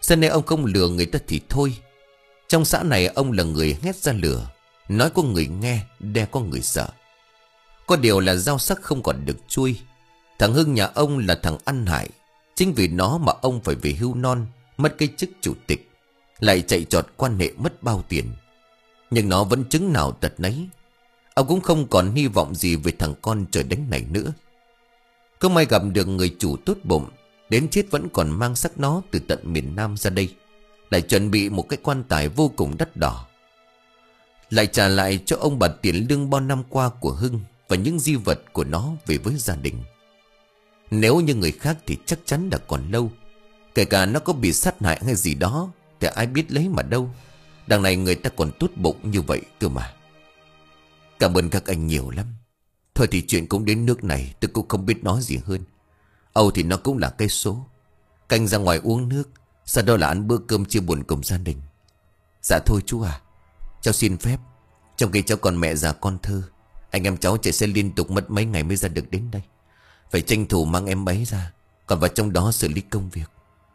Xưa nay ông không lừa người ta thì thôi. Trong xã này ông là người hét ra lửa, nói có người nghe, đe có người sợ. Có điều là rau sắc không còn được chui. Thằng Hưng nhà ông là thằng ăn hại. Chính vì nó mà ông phải về hưu non, mất cái chức chủ tịch, lại chạy trọt quan hệ mất bao tiền. Nhưng nó vẫn chứng nào tật nấy. Ông cũng không còn hy vọng gì về thằng con trời đánh này nữa. Không may gặp được người chủ tốt bụng, đến chết vẫn còn mang xác nó từ tận miền Nam ra đây, lại chuẩn bị một cái quan tài vô cùng đắt đỏ, lại trả lại cho ông bà tiền lương bao năm qua của Hưng và những di vật của nó về với gia đình. Nếu như người khác thì chắc chắn đã còn lâu. Kể cả nó có bị sát hại hay gì đó thì ai biết lấy mà đâu. Đằng này người ta còn tốt bụng như vậy cơ mà. Cảm ơn các anh nhiều lắm. Thôi thì chuyện cũng đến nước này, tôi cũng không biết nói gì hơn. Âu thì nó cũng là cái số. Canh ra ngoài uống nước, sau đó là ăn bữa cơm chia buồn cùng gia đình. Dạ thôi chú à, cháu xin phép. Trong khi cháu còn mẹ già con thơ, anh em cháu chạy xe liên tục mất mấy ngày mới ra được đến đây. Phải tranh thủ mang em ấy ra, còn vào trong đó xử lý công việc.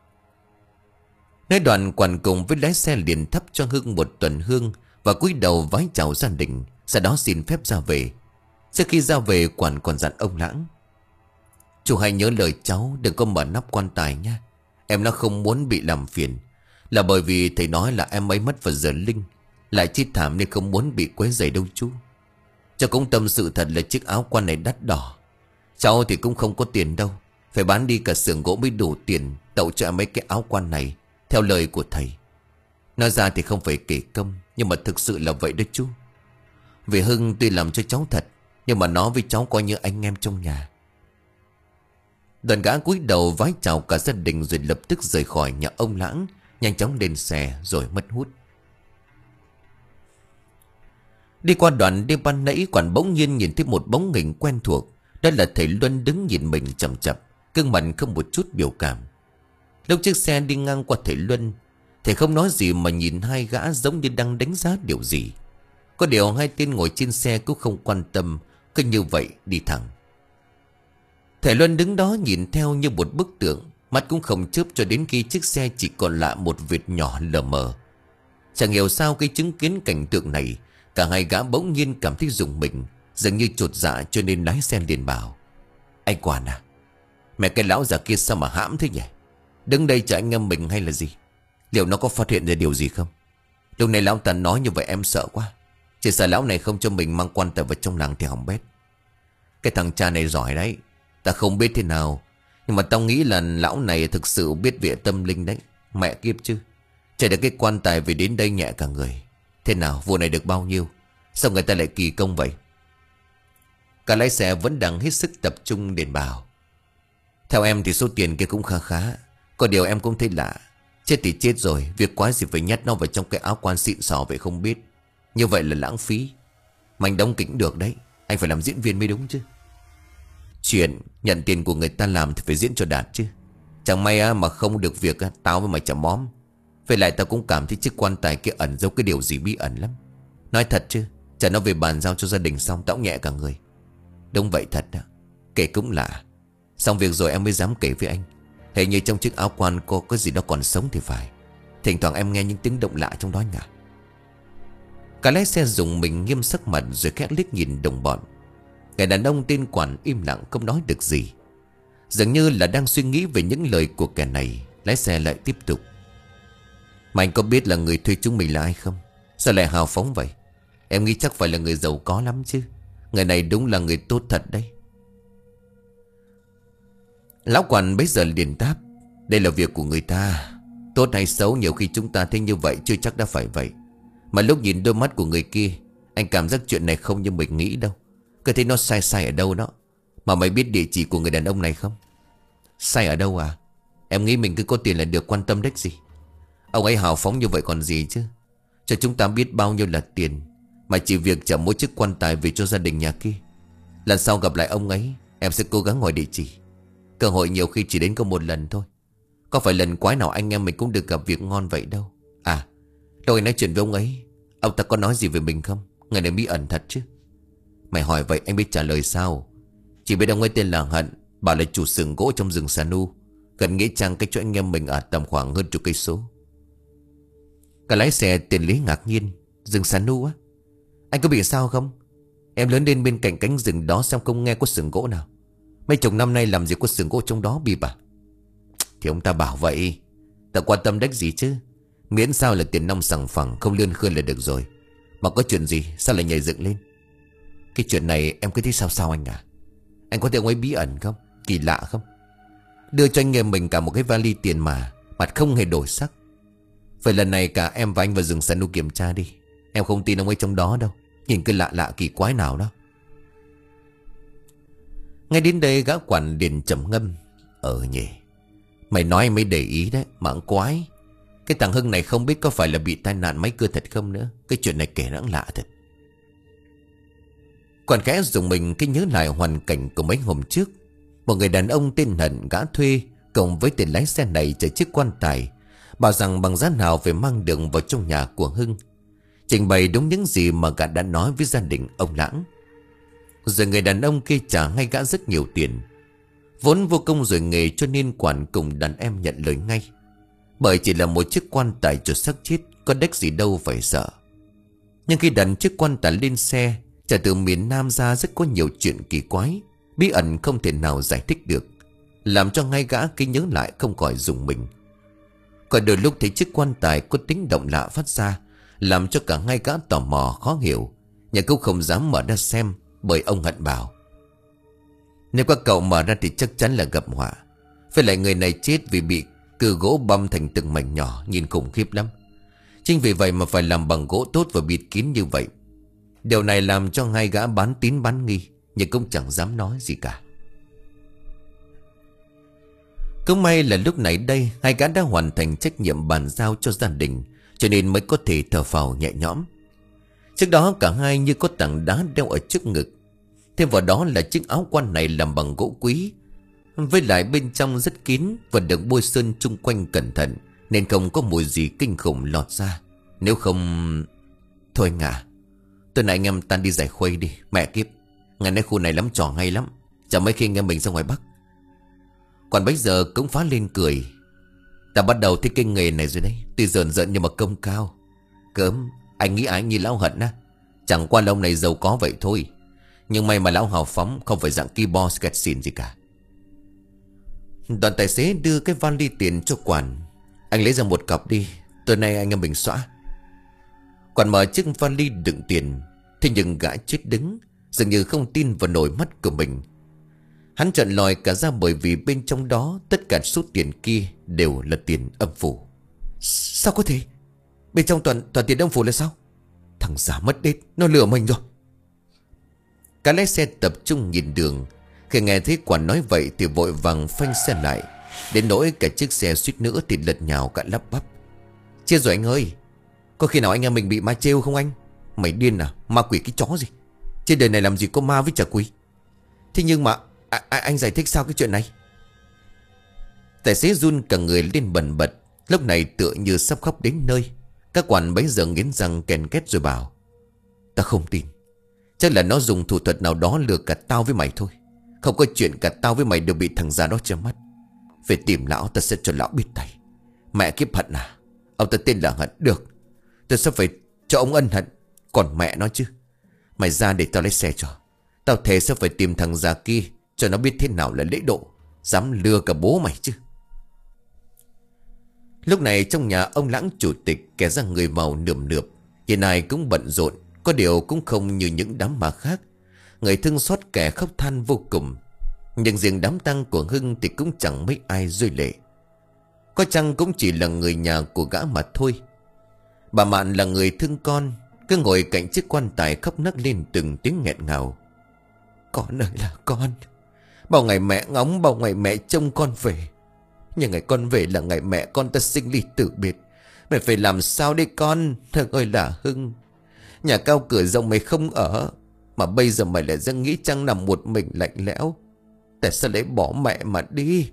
Nói đoạn quản cùng với lái xe liền thắp cho Hưng một tuần hương và cúi đầu vái chào gia đình, sau đó xin phép ra về. Trước khi ra về, quản còn dặn ông Lãng: chú hãy nhớ lời cháu, đừng có mở nắp quan tài nha. Em nó không muốn bị làm phiền, là bởi vì thầy nói là em ấy mất vào giờ linh, lại chết thảm nên không muốn bị quấy rầy đâu chú. Cháu cũng tâm sự thật là chiếc áo quan này đắt đỏ. Cháu thì cũng không có tiền đâu, phải bán đi cả xưởng gỗ mới đủ tiền tậu cho mấy cái áo quan này, theo lời của thầy. Nói ra thì không phải kể công, nhưng mà thực sự là vậy đó chú. Vì Hưng tuy làm cho cháu thật, nhưng mà nó với cháu coi như anh em trong nhà. Đoàn gã cúi đầu vái chào cả gia đình rồi lập tức rời khỏi nhà ông Lãng, nhanh chóng lên xe rồi mất hút. Đi qua đoạn đêm ban nãy, quản bỗng nhiên nhìn thấy một bóng hình quen thuộc. Đó là thầy Luân đứng nhìn mình chằm chặp, gương mặt không một chút biểu cảm. Lúc chiếc xe đi ngang qua thầy Luân, thầy không nói gì mà nhìn hai gã giống như đang đánh giá điều gì. Có điều hai tên ngồi trên xe cũng không quan tâm, cứ như vậy đi thẳng. Thầy Luân đứng đó nhìn theo như một bức tượng, mắt cũng không chớp cho đến khi chiếc xe chỉ còn lại một vệt nhỏ lờ mờ. Chẳng hiểu sao khi chứng kiến cảnh tượng này, cả hai gã bỗng nhiên cảm thấy rùng mình, dường như chột dạ, cho nên lái xe liền bảo: anh Quản à, mẹ cái lão già kia sao mà hãm thế nhỉ? Đứng đây chờ anh em mình hay là gì? Liệu nó có phát hiện ra điều gì không? Lúc này lão ta nói như vậy em sợ quá. Chỉ sợ lão này không cho mình mang quan tài vào trong làng thì hỏng bét. Cái thằng cha này giỏi đấy, ta không biết thế nào, nhưng mà tao nghĩ là lão này thực sự biết việc tâm linh đấy. Mẹ kiếp chứ, chạy được cái quan tài về đến đây nhẹ cả người. Thế nào, vụ này được bao nhiêu? Sao người ta lại kỳ công vậy? Cả lái xe vẫn đang hết sức tập trung đền bảo: theo em thì số tiền kia cũng khá khá. Có điều em cũng thấy lạ. Chết thì chết rồi, việc quá gì phải nhét nó vào trong cái áo quan xịn sò vậy không biết. Như vậy là lãng phí. Mình đóng kính được đấy, anh phải làm diễn viên mới đúng chứ. Chuyện nhận tiền của người ta làm thì phải diễn cho đạt chứ. Chẳng may á, mà không được việc á, tao với mày chả móm. Vậy lại tao cũng cảm thấy chiếc quan tài kia ẩn giấu cái điều gì bí ẩn lắm. Nói thật chứ, trả nó về bàn giao cho gia đình xong tao nhẹ cả người. Đúng vậy thật đó. Kể cũng lạ. Xong việc rồi em mới dám kể với anh. Hình như trong chiếc áo quan cô có gì đó còn sống thì phải. Thỉnh thoảng em nghe những tiếng động lạ trong đó nhỉ. Cả lái xe dùng mình nghiêm sắc mặt rồi khẽ liếc nhìn đồng bọn. Người đàn ông tên Quản im lặng không nói được gì, dường như là đang suy nghĩ về những lời của kẻ này. Lái xe lại tiếp tục: mà anh có biết là người thuê chúng mình là ai không? Sao lại hào phóng vậy? Em nghĩ chắc phải là người giàu có lắm chứ. Người này đúng là người tốt thật đấy. Lão Quản bấy giờ liền đáp: đây là việc của người ta. Tốt hay xấu nhiều khi chúng ta thấy như vậy chưa chắc đã phải vậy. Mà lúc nhìn đôi mắt của người kia, anh cảm giác chuyện này không như mình nghĩ đâu. Cứ thấy nó sai sai ở đâu đó. Mà mày biết địa chỉ của người đàn ông này không? Sai ở đâu à? Em nghĩ mình cứ có tiền là được, quan tâm đếch gì. Ông ấy hào phóng như vậy còn gì chứ. Cho chúng ta biết bao nhiêu là tiền, mà chỉ việc trả mỗi chiếc quan tài về cho gia đình nhà kia. Lần sau gặp lại ông ấy, em sẽ cố gắng hỏi địa chỉ. Cơ hội nhiều khi chỉ đến có một lần thôi. Có phải lần quái nào anh em mình cũng được gặp việc ngon vậy đâu. À, lúc anh nói chuyện với ông ấy, ông ta có nói gì về mình không? Người này bí ẩn thật chứ. Mày hỏi vậy anh biết trả lời sao? Chỉ biết ông ấy tên là Hận, bảo là chủ xưởng gỗ trong rừng Sa Nu. Gần nghĩa trang cái chỗ anh em mình ở tầm khoảng hơn chục cây số. Cả lái xe tiền lý ngạc nhiên. Rừng Sà Nu á? Anh có bị sao không? Em lớn lên bên cạnh cánh rừng đó, xong không nghe có xưởng gỗ nào. Mấy chục năm nay làm gì có xưởng gỗ trong đó bịp à? Thì ông ta bảo vậy. Ta quan tâm đếch gì chứ. Miễn sao là tiền nong sòng phẳng, không lươn khươn là được rồi. Mà có chuyện gì sao lại nhảy dựng lên? Cái chuyện này em cứ thấy sao sao anh à? Anh có thấy ông ấy bí ẩn không? Kỳ lạ không? Đưa cho anh em mình cả một cái vali tiền mà mặt không hề đổi sắc. Vậy lần này cả em và anh vào rừng Sà Nu kiểm tra đi. Em không tin ông ấy trong đó đâu. Nhìn cứ lạ lạ kỳ quái nào đó. Ngay đến đây gã quản liền trầm ngâm. Ờ nhỉ, mày nói mới để ý đấy. Mà quái, cái thằng Hưng này không biết có phải là bị tai nạn máy cưa thật không nữa. Cái chuyện này kể nó lạ thật. Quản khẽ dùng mình cái nhớ lại hoàn cảnh của mấy hôm trước. Một người đàn ông tên Hận gã thuê cùng với tiền lái xe này chở chiếc quan tài, bảo rằng bằng giá nào phải mang đường vào trong nhà của Hưng, trình bày đúng những gì mà gã đã nói với gia đình ông Lãng. Rồi người đàn ông kia trả ngay gã rất nhiều tiền. Vốn vô công rồi nghề cho nên quản cùng đàn em nhận lời ngay. Bởi chỉ là một chiếc quan tài cho xác chết, có đếch gì đâu phải sợ. Nhưng khi đặt chiếc quan tài lên xe, trả từ miền Nam ra rất có nhiều chuyện kỳ quái, bí ẩn không thể nào giải thích được, làm cho ngay gã khi nhớ lại không khỏi rùng mình. Còn đôi lúc thấy chiếc quan tài có tiếng động lạ phát ra, làm cho cả ngay gã tò mò khó hiểu, nhưng cũng không dám mở ra xem. Bởi ông Hận bảo, nếu các cậu mở ra thì chắc chắn là gặp họa. Phải lại người này chết vì bị cưa gỗ băm thành từng mảnh nhỏ, nhìn khủng khiếp lắm. Chính vì vậy mà phải làm bằng gỗ tốt và bịt kín như vậy. Điều này làm cho hai gã bán tín bán nghi, nhưng cũng chẳng dám nói gì cả. Cũng may là lúc này đây hai gã đã hoàn thành trách nhiệm bàn giao cho gia đình, cho nên mới có thể thở phào nhẹ nhõm. Trước đó cả hai như có tảng đá đeo ở trước ngực. Thêm vào đó là chiếc áo quan này làm bằng gỗ quý, với lại bên trong rất kín và được bôi sơn chung quanh cẩn thận, nên không có mùi gì kinh khủng lọt ra. Nếu không... Thôi anh à, tối nay anh em tan đi giải khuây đi. Mẹ kiếp, ngày nay khu này lắm trò hay lắm, chẳng mấy khi anh em mình ra ngoài Bắc. Còn bây giờ cũng phá lên cười. Ta bắt đầu thích cái nghề này rồi đấy. Tuy giỡn giỡn nhưng mà công cao. Cớm, anh nghĩ ai như lão Hận á? Chẳng qua là ông này giàu có vậy thôi. Nhưng may mà lão hào phóng, không phải dạng keyboard sketchin gì cả. Đoàn tài xế đưa cái vali tiền cho Quản. Anh lấy ra một cọc đi, tối nay anh em mình xóa. Quản mở chiếc vali đựng tiền. Thế nhưng gã chết đứng, dường như không tin vào nổi mắt của mình. Hắn trợn lòi cả ra, bởi vì bên trong đó tất cả số tiền kia đều là tiền âm phủ. Sao có thể? Bên trong toàn toàn tiền âm phủ là sao? Thằng giả mất đết, nó lừa mình rồi. Cả lái xe tập trung nhìn đường. Khi nghe thấy Quản nói vậy thì vội vàng phanh xe lại, đến nỗi cả chiếc xe suýt nữa thì lật nhào cả lắp bắp. Chết rồi anh ơi, có khi nào anh em mình bị ma trêu không anh? Mày điên à, ma quỷ cái chó gì? Trên đời này làm gì có ma với chả quỷ. Thế nhưng mà à, à, anh giải thích sao cái chuyện này? Tài xế run cả người lên bần bật, lúc này tựa như sắp khóc đến nơi. Các Quản bấy giờ nghiến răng kèn két rồi bảo, ta không tin. Chắc là nó dùng thủ thuật nào đó lừa cả tao với mày thôi. Không có chuyện cả tao với mày đều bị thằng già đó che mắt. Về tìm lão, ta sẽ cho lão biết tay. Mẹ kiếp Hận à, ông ta tên là Hận. Được, tôi sẽ phải cho ông ân hận. Còn mẹ nó chứ, mày ra để tao lấy xe cho. Tao thề sẽ phải tìm thằng già kia, cho nó biết thế nào là lễ độ. Dám lừa cả bố mày chứ. Lúc này trong nhà ông Lãng chủ tịch kẻ ra người màu nườm nượp. Hiện ai cũng bận rộn, có điều cũng không như những đám ma khác. Người thương xót kẻ khóc than vô cùng. Nhưng riêng đám tang của Hưng thì cũng chẳng mấy ai rơi lệ. Có chăng cũng chỉ là người nhà của gã mà thôi. Bà Mạn là người thương con, cứ ngồi cạnh chiếc quan tài khóc nấc lên từng tiếng nghẹn ngào. Con ơi là con, bao ngày mẹ ngóng, bao ngày mẹ trông con về. Nhưng ngày con về là ngày mẹ con ta sinh ly tử biệt. Mày phải làm sao đây con? Thằng ơi là Hưng, nhà cao cửa rộng mày không ở, mà bây giờ mày lại ra nghĩ chăng nằm một mình lạnh lẽo. Tại sao lấy bỏ mẹ mà đi?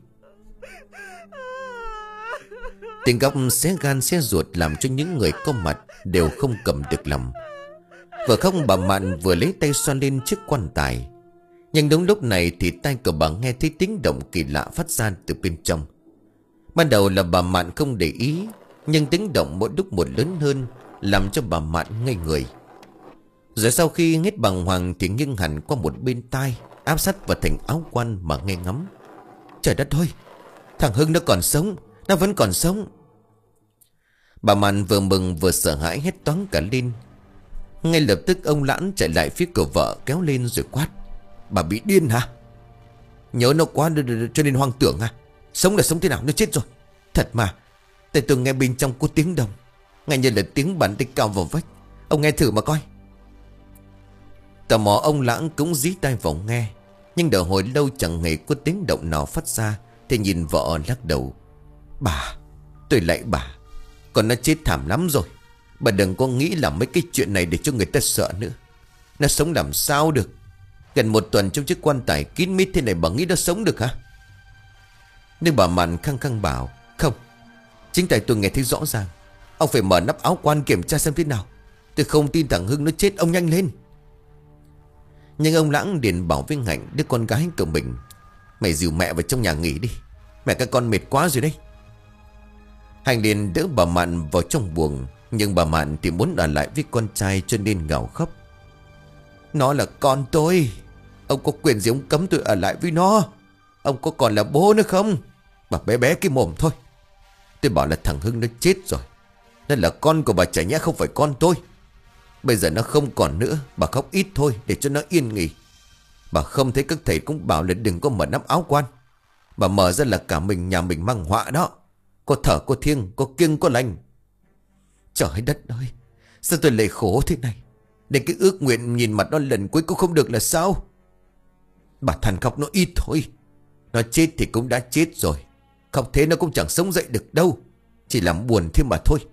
Tiếng khóc xé gan xé ruột làm cho những người có mặt đều không cầm được lòng. Vừa khóc bà Mạn vừa lấy tay xoa lên chiếc quan tài. Nhưng đúng lúc này thì tai của bà nghe thấy tiếng động kỳ lạ phát ra từ bên trong. Ban đầu là bà Mạn không để ý, nhưng tiếng động mỗi lúc một lớn hơn, làm cho bà Mạn ngây người. Rồi sau khi hết bàng hoàng thì nghiêng hẳn qua một bên tai, áp sát vào thành áo quan mà nghe ngắm. Trời đất ơi, thằng Hưng nó còn sống, nó vẫn còn sống. Bà Mạn vừa mừng vừa sợ hãi hét toáng cả lên. Ngay lập tức ông Lãng chạy lại phía cửa vợ kéo lên rồi quát: Bà bị điên hả? Nhớ nó quá cho nên hoang tưởng à? Sống là sống thế nào, nó chết rồi. Thật mà, tại tôi nghe bên trong có tiếng động, ngay như là tiếng bàn tay cao vào vách. Ông nghe thử mà coi. Tò mò ông Lãng cũng dí tai vào nghe, nhưng đợi hồi lâu chẳng hề có tiếng động nào phát ra, thì nhìn vợ lắc đầu: Bà, tôi lạy bà, còn nó chết thảm lắm rồi. Bà đừng có nghĩ là mấy cái chuyện này để cho người ta sợ nữa. Nó sống làm sao được? Gần một tuần trong chiếc quan tài kín mít thế này, bà nghĩ nó sống được hả? Nhưng bà Mạn khăng khăng bảo: Không, chính tại tôi nghe thấy rõ ràng. Ông phải mở nắp áo quan kiểm tra xem thế nào. Tôi không tin thằng Hưng nó chết, ông nhanh lên. Nhưng ông Lãng liền bảo với Hạnh, đứa con gái của mình: Mày dìu mẹ vào trong nhà nghỉ đi, mẹ các con mệt quá rồi đấy. Hạnh liền đỡ bà Mạn vào trong buồng, nhưng bà Mạn thì muốn ở lại với con trai cho nên gào khóc: Nó là con tôi, ông có quyền gì ông cấm tôi ở lại với nó? Ông có còn là bố nữa không? Bà bé bé cái mồm thôi. Tôi bảo là thằng Hưng nó chết rồi, nó là con của bà chả nhẽ không phải con tôi. Bây giờ nó không còn nữa, bà khóc ít thôi để cho nó yên nghỉ. Bà không thấy các thầy cũng bảo là đừng có mở nắp áo quan. Bà mở ra là cả mình nhà mình mang họa đó. Có thở có thiêng, có kiêng có lành. Trời đất ơi, sao tôi lại khổ thế này? Để cái ước nguyện nhìn mặt nó lần cuối cũng không được là sao? Bà than khóc nó ít thôi. Nó chết thì cũng đã chết rồi. Khóc thế nó cũng chẳng sống dậy được đâu, chỉ làm buồn thêm mà thôi.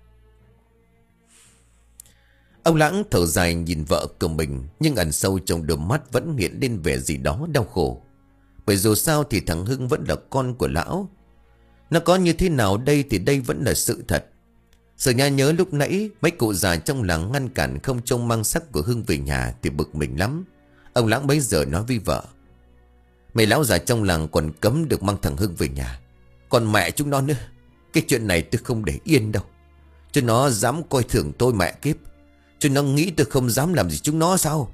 Ông Lãng thở dài nhìn vợ của mình, nhưng ẩn sâu trong đôi mắt vẫn hiện lên vẻ gì đó đau khổ. Bởi dù sao thì thằng Hưng vẫn là con của lão. Nó có như thế nào đây thì đây vẫn là sự thật. Sự nhá nhớ lúc nãy mấy cụ già trong làng ngăn cản không trông mang xác của Hưng về nhà thì bực mình lắm. Ông Lãng bấy giờ nói với vợ: Mấy lão già trong làng còn cấm được mang thằng Hưng về nhà, còn mẹ chúng nó nữa. Cái chuyện này tôi không để yên đâu. Cho nó dám coi thường tôi mẹ kiếp. Cho nó nghĩ tôi không dám làm gì chúng nó sao?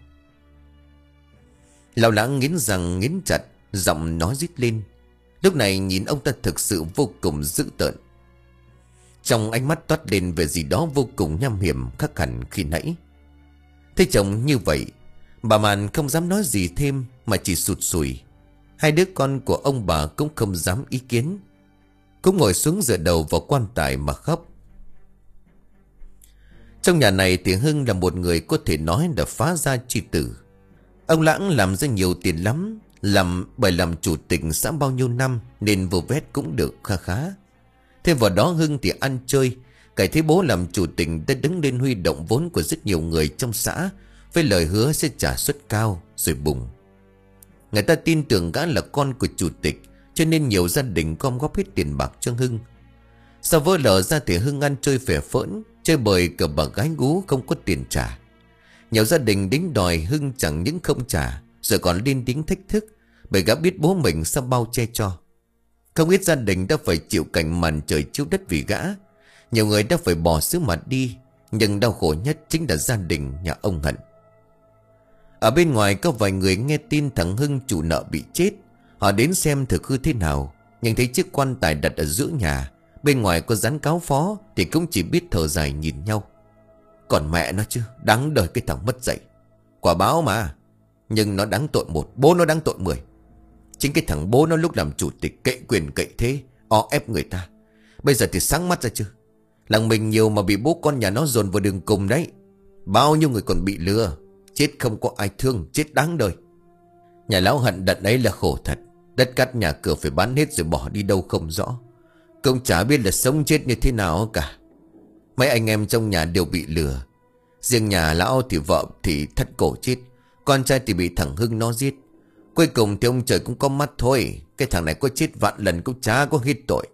Lão Lãng nghiến răng nghiến chặt, giọng nói rít lên. Lúc này nhìn ông ta thực sự vô cùng dữ tợn. Trong ánh mắt toát lên về gì đó vô cùng nham hiểm khác hẳn khi nãy. Thấy chồng như vậy, bà Mạn không dám nói gì thêm mà chỉ sụt sùi. Hai đứa con của ông bà cũng không dám ý kiến, cũng ngồi xuống dựa đầu vào quan tài mà khóc. Trong nhà này thì Hưng là một người có thể nói là phá gia chi tử. Ông Lãng làm ra nhiều tiền lắm, làm bởi làm chủ tịch xã bao nhiêu năm nên vô vét cũng được kha khá. Thêm vào đó Hưng thì ăn chơi, cải thấy bố làm chủ tịch đã đứng lên huy động vốn của rất nhiều người trong xã với lời hứa sẽ trả suất cao rồi bùng. Người ta tin tưởng gã là con của chủ tịch, cho nên nhiều gia đình gom góp hết tiền bạc cho Hưng. Sau vỡ lở ra thì Hưng ăn chơi phè phỡn, chơi bời cờ bạc gái gú không có tiền trả. Nhiều gia đình đính đòi Hưng chẳng những không trả, rồi còn lên tiếng thách thức, bởi gã biết bố mình sao bao che cho. Không ít gia đình đã phải chịu cảnh màn trời chiếu đất vì gã. Nhiều người đã phải bỏ xứ mà đi, nhưng đau khổ nhất chính là gia đình nhà ông Hận. Ở bên ngoài có vài người nghe tin thằng Hưng chủ nợ bị chết. Họ đến xem thực hư thế nào, nhưng thấy chiếc quan tài đặt ở giữa nhà, bên ngoài có dán cáo phó, thì cũng chỉ biết thở dài nhìn nhau. Còn mẹ nó chứ, đáng đời cái thằng mất dạy. Quả báo mà, nhưng nó đáng tội một, bố nó đáng tội mười. Chính cái thằng bố nó lúc làm chủ tịch cậy quyền cậy thế, o ép người ta. Bây giờ thì sáng mắt ra chưa? Làng mình nhiều mà bị bố con nhà nó dồn vào đường cùng đấy. Bao nhiêu người còn bị lừa, chết không có ai thương, chết đáng đời. Nhà lão Hận đợt ấy là khổ thật. Đất cát nhà cửa phải bán hết rồi bỏ đi đâu không rõ. Cũng chả biết là sống chết như thế nào cả. Mấy anh em trong nhà đều bị lừa. Riêng nhà lão thì vợ thì thất cổ chết, con trai thì bị thằng Hưng nó giết. Cuối cùng thì ông trời cũng có mắt thôi. Cái thằng này có chết vạn lần cũng chả có hết tội.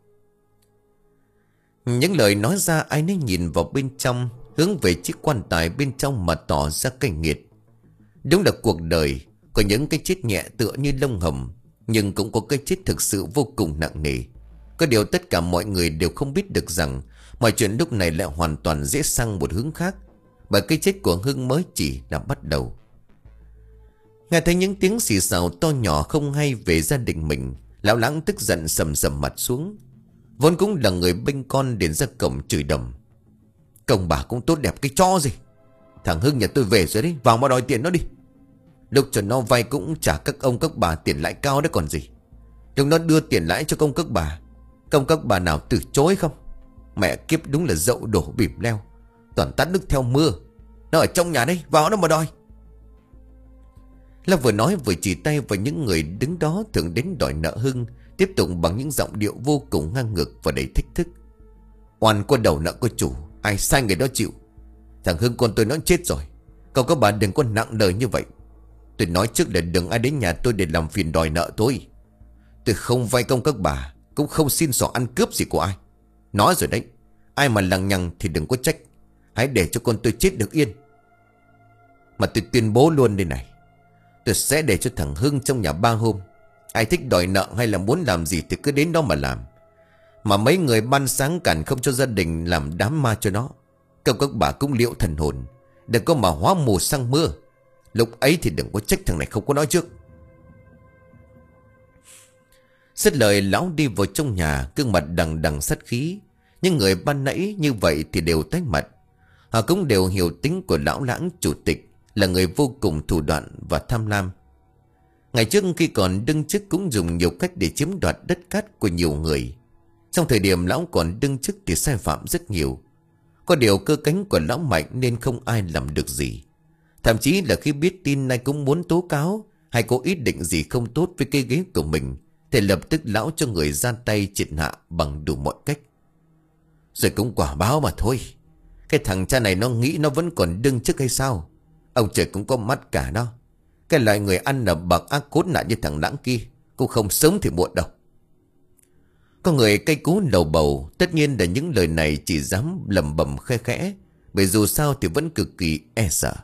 Những lời nói ra ai nấy nhìn vào bên trong, hướng về chiếc quan tài bên trong mà tỏ ra cay nghiệt. Đúng là cuộc đời có những cái chết nhẹ tựa như lông hồng, nhưng cũng có cái chết thực sự vô cùng nặng nề. Có điều tất cả mọi người đều không biết được rằng mọi chuyện lúc này lại hoàn toàn dễ sang một hướng khác, bởi cái chết của Hưng mới chỉ là bắt đầu. Nghe thấy những tiếng xì xào to nhỏ không hay về gia đình mình, lão Lãng tức giận sầm sầm mặt xuống. Vốn cũng là người bênh con đến ra cổng chửi đầm: "Công bà cũng tốt đẹp cái cho gì. Thằng Hưng nhà tôi về rồi đấy, vào mà đòi tiền nó đi. Lúc cho nó vay cũng trả các ông các bà tiền lãi cao đấy còn gì. Lúc nó đưa tiền lãi cho công các bà, công các bà nào từ chối không? Mẹ kiếp đúng là dậu đổ bìm leo, toàn tát nước theo mưa. Nó ở trong nhà đây, vào nó mà đòi." Lão vừa nói vừa chỉ tay vào những người đứng đó thường đến đòi nợ Hưng, tiếp tục bằng những giọng điệu vô cùng ngang ngược và đầy thách thức: "Oan qua đầu nợ của chủ, ai sai người đó chịu. Thằng Hưng con tôi nó chết rồi, cậu các bà đừng có nặng lời như vậy. Tôi nói trước là đừng ai đến nhà tôi để làm phiền đòi nợ tôi. Tôi không vay công các bà, cũng không xin xỏ ăn cướp gì của ai. Nói rồi đấy, ai mà lằng nhằng thì đừng có trách. Hãy để cho con tôi chết được yên. Mà tôi tuyên bố luôn đây này, tôi sẽ để cho thằng Hưng trong nhà ba hôm. Ai thích đòi nợ hay là muốn làm gì thì cứ đến đó mà làm. Mà mấy người ban sáng cản không cho gia đình làm đám ma cho nó, công các bà cũng liệu thần hồn, đừng có mà hóa mù sang mưa. Lúc ấy thì đừng có trách thằng này không có nói trước." Dứt lời, lão đi vào trong nhà, gương mặt đằng đằng sát khí. Những người ban nãy như vậy thì đều tái mặt. Họ cũng đều hiểu tính của lão Lãng chủ tịch, là người vô cùng thủ đoạn và tham lam. Ngày trước khi còn đương chức cũng dùng nhiều cách để chiếm đoạt đất cát của nhiều người. Trong thời điểm lão còn đương chức thì sai phạm rất nhiều. Có điều cơ cánh của lão mạnh nên không ai làm được gì. Thậm chí là khi biết tin ai cũng muốn tố cáo hay có ý định gì không tốt với cái ghế của mình, thì lập tức lão cho người ra tay triệt hạ bằng đủ mọi cách. Rồi cũng quả báo mà thôi. Cái thằng cha này nó nghĩ nó vẫn còn đương chức hay sao? Ông trời cũng có mắt cả đó. Cái loại người ăn là bạc ác cốt nạn như thằng Lãng kia cũng không sớm thì muộn đâu. Có người cay cú đầu bầu. Tất nhiên là những lời này chỉ dám lầm bầm khe khẽ, bởi dù sao thì vẫn cực kỳ e sợ.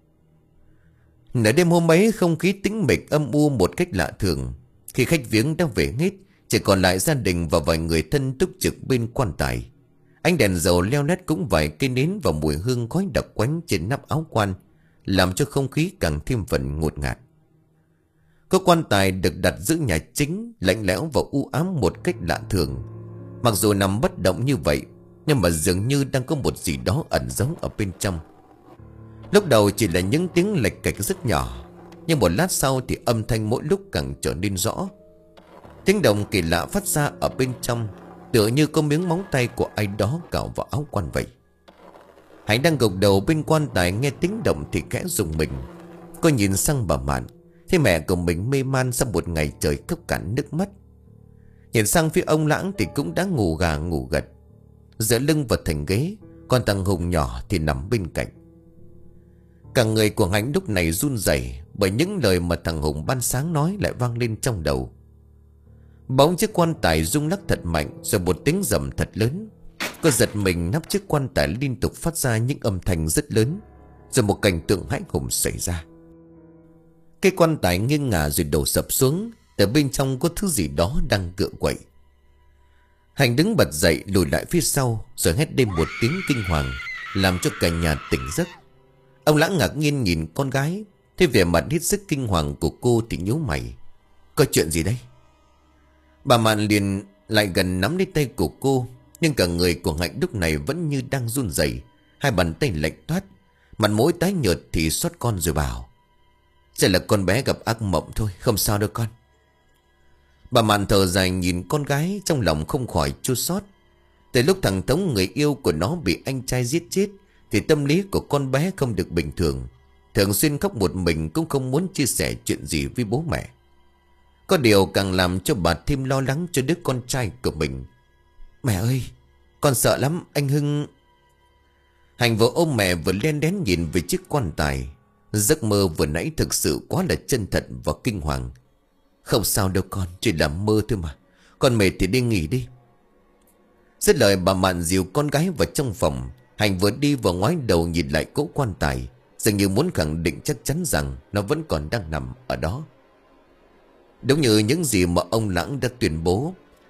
Nửa đêm hôm ấy, không khí tĩnh mịch âm u một cách lạ thường. Khi khách viếng đã về hết, chỉ còn lại gia đình và vài người thân túc trực bên quan tài. Ánh đèn dầu leo lét cũng vài cây nến và mùi hương khói đặc quánh trên nắp áo quan, làm cho không khí càng thêm phần ngột ngạt. Có quan tài được đặt giữa nhà chính, lạnh lẽo và u ám một cách lạ thường. Mặc dù nằm bất động như vậy, nhưng mà dường như đang có một gì đó ẩn giấu ở bên trong. Lúc đầu chỉ là những tiếng lệch cạch rất nhỏ, nhưng một lát sau thì âm thanh mỗi lúc càng trở nên rõ. Tiếng động kỳ lạ phát ra ở bên trong, tựa như có miếng móng tay của ai đó cào vào áo quan vậy. Hạnh đang gục đầu bên quan tài nghe tiếng động thì khẽ rùng mình. Cô nhìn sang bà Mạn, thấy mẹ của mình mê man sau một ngày trời khóc cạn nước mắt. Nhìn sang phía ông Lãng thì cũng đã ngủ gà ngủ gật, dựa lưng vào thành ghế, còn thằng Hùng nhỏ thì nằm bên cạnh. Cả người của Hạnh lúc này run rẩy bởi những lời mà thằng Hùng ban sáng nói lại vang lên trong đầu. Bỗng chiếc quan tài rung lắc thật mạnh, rồi một tiếng rầm thật lớn. Cô giật mình, nắp chiếc quan tài liên tục phát ra những âm thanh rất lớn, rồi một cảnh tượng hãi hùng xảy ra. Cái quan tài nghiêng ngả rồi đổ sập xuống. Ở bên trong có thứ gì đó đang cựa quậy. Hạnh đứng bật dậy lùi lại phía sau, rồi hét lên một tiếng kinh hoàng, làm cho cả nhà tỉnh giấc. Ông Lãng ngạc nhiên nhìn con gái, thấy vẻ mặt hết sức kinh hoàng của cô thì nhíu mày. Có chuyện gì đây? Bà Mạn liền lại gần nắm lấy tay của cô, nhưng cả người của Hạnh lúc này vẫn như đang run rẩy, hai bàn tay lạnh toát, mặt mũi tái nhợt thì xót con rồi bảo: Chỉ là con bé gặp ác mộng thôi, không sao đâu con. Bà Mạn thở dài nhìn con gái, trong lòng không khỏi chua xót. Từ lúc thằng Tống người yêu của nó bị anh trai giết chết thì tâm lý của con bé không được bình thường, thường xuyên khóc một mình, cũng không muốn chia sẻ chuyện gì với bố mẹ. Có điều càng làm cho bà thêm lo lắng cho đứa con trai của mình. Mẹ ơi, con sợ lắm, anh Hưng. Hạnh vừa ôm mẹ vừa len đén nhìn về chiếc quan tài. Giấc mơ vừa nãy thực sự quá là chân thật và kinh hoàng. Không sao đâu con, chỉ là mơ thôi mà. Con mệt thì đi nghỉ đi. Dứt lời, bà Mạn dìu con gái vào trong phòng. Hạnh vừa đi vừa ngoái đầu nhìn lại cỗ quan tài, dường như muốn khẳng định chắc chắn rằng nó vẫn còn đang nằm ở đó. Đúng như những gì mà ông Lãng đã tuyên bố,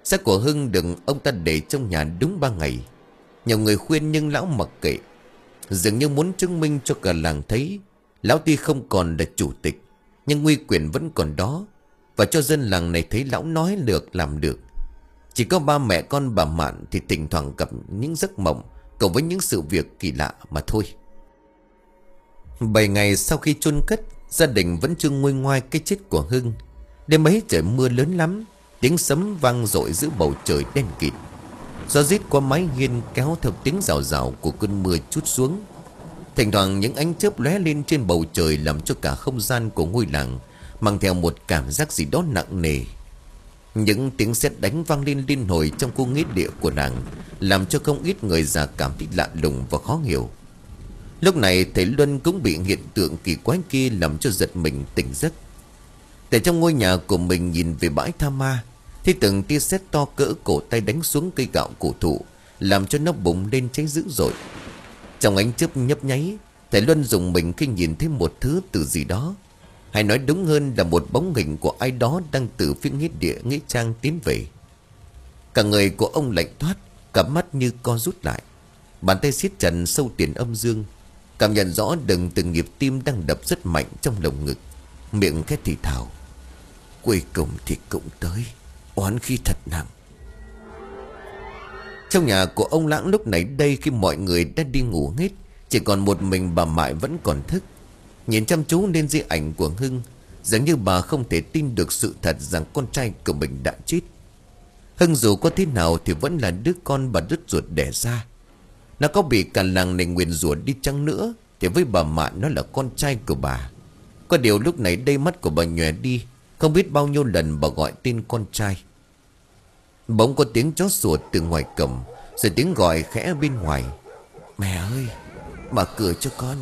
Xác của Hưng được ông ta để trong nhà đúng ba ngày. Nhiều người khuyên nhưng lão mặc kệ. Dường như muốn chứng minh cho cả làng thấy lão tuy không còn là chủ tịch, nhưng uy quyền vẫn còn đó. Và cho dân làng này thấy lão nói được làm được. Chỉ có ba mẹ con bà Mạn thì thỉnh thoảng gặp những giấc mộng cộng với những sự việc kỳ lạ mà thôi. Bảy ngày sau khi chôn cất, gia đình vẫn chưa nguôi ngoai cái chết của Hưng. Đêm ấy trời mưa lớn lắm, tiếng sấm vang dội giữa bầu trời đen kịt. Gió rít qua mái hiên kéo theo tiếng rào rào của cơn mưa trút xuống. Thỉnh thoảng những ánh chớp lóe lên trên bầu trời làm cho cả không gian của ngôi làng mang theo một cảm giác gì đó nặng nề. Những tiếng sét đánh vang lên liên hồi trong khu nghĩa địa của làng, làm cho không ít người già cảm thấy lạ lùng và khó hiểu. Lúc này thầy Luân cũng bị hiện tượng kỳ quái kia làm cho giật mình tỉnh giấc. Tại trong ngôi nhà của mình nhìn về bãi tha ma, thì từng tia sét to cỡ cổ tay đánh xuống cây gạo cổ thụ, làm cho nó bùng lên cháy dữ dội. Trong ánh chớp nhấp nháy, thầy Luân dùng mình khi nhìn thấy một thứ từ gì đó, hay nói đúng hơn là một bóng hình của ai đó đang từ phía nghĩa địa nghĩa trang tiến về. Cả người của ông lạnh toát, cặp mắt như co rút lại, bàn tay siết chặt sâu tiền âm dương, cảm nhận rõ từng từng nhịp tim đang đập rất mạnh trong lồng ngực, miệng khét thì thào: cuối cùng thì cũng tới, oán khí thật nặng. Trong nhà của ông Lãng lúc này đây, khi mọi người đã đi ngủ hết, chỉ còn một mình bà Mại vẫn còn thức, nhìn chăm chú lên di ảnh của Hưng, dường như bà không thể tin được sự thật rằng con trai của mình đã chết. Hưng dù có thế nào thì vẫn là đứa con bà đứt ruột đẻ ra. Nó có bị cả làng này nguyền rủa đi chăng nữa thì với bà Mạn nó là con trai của bà. Có điều lúc này đây mắt của bà nhòe đi, không biết bao nhiêu lần bà gọi tên con trai. Bỗng có tiếng chó sủa từ ngoài cổng, rồi tiếng gọi khẽ bên ngoài: mẹ ơi, mở cửa cho con.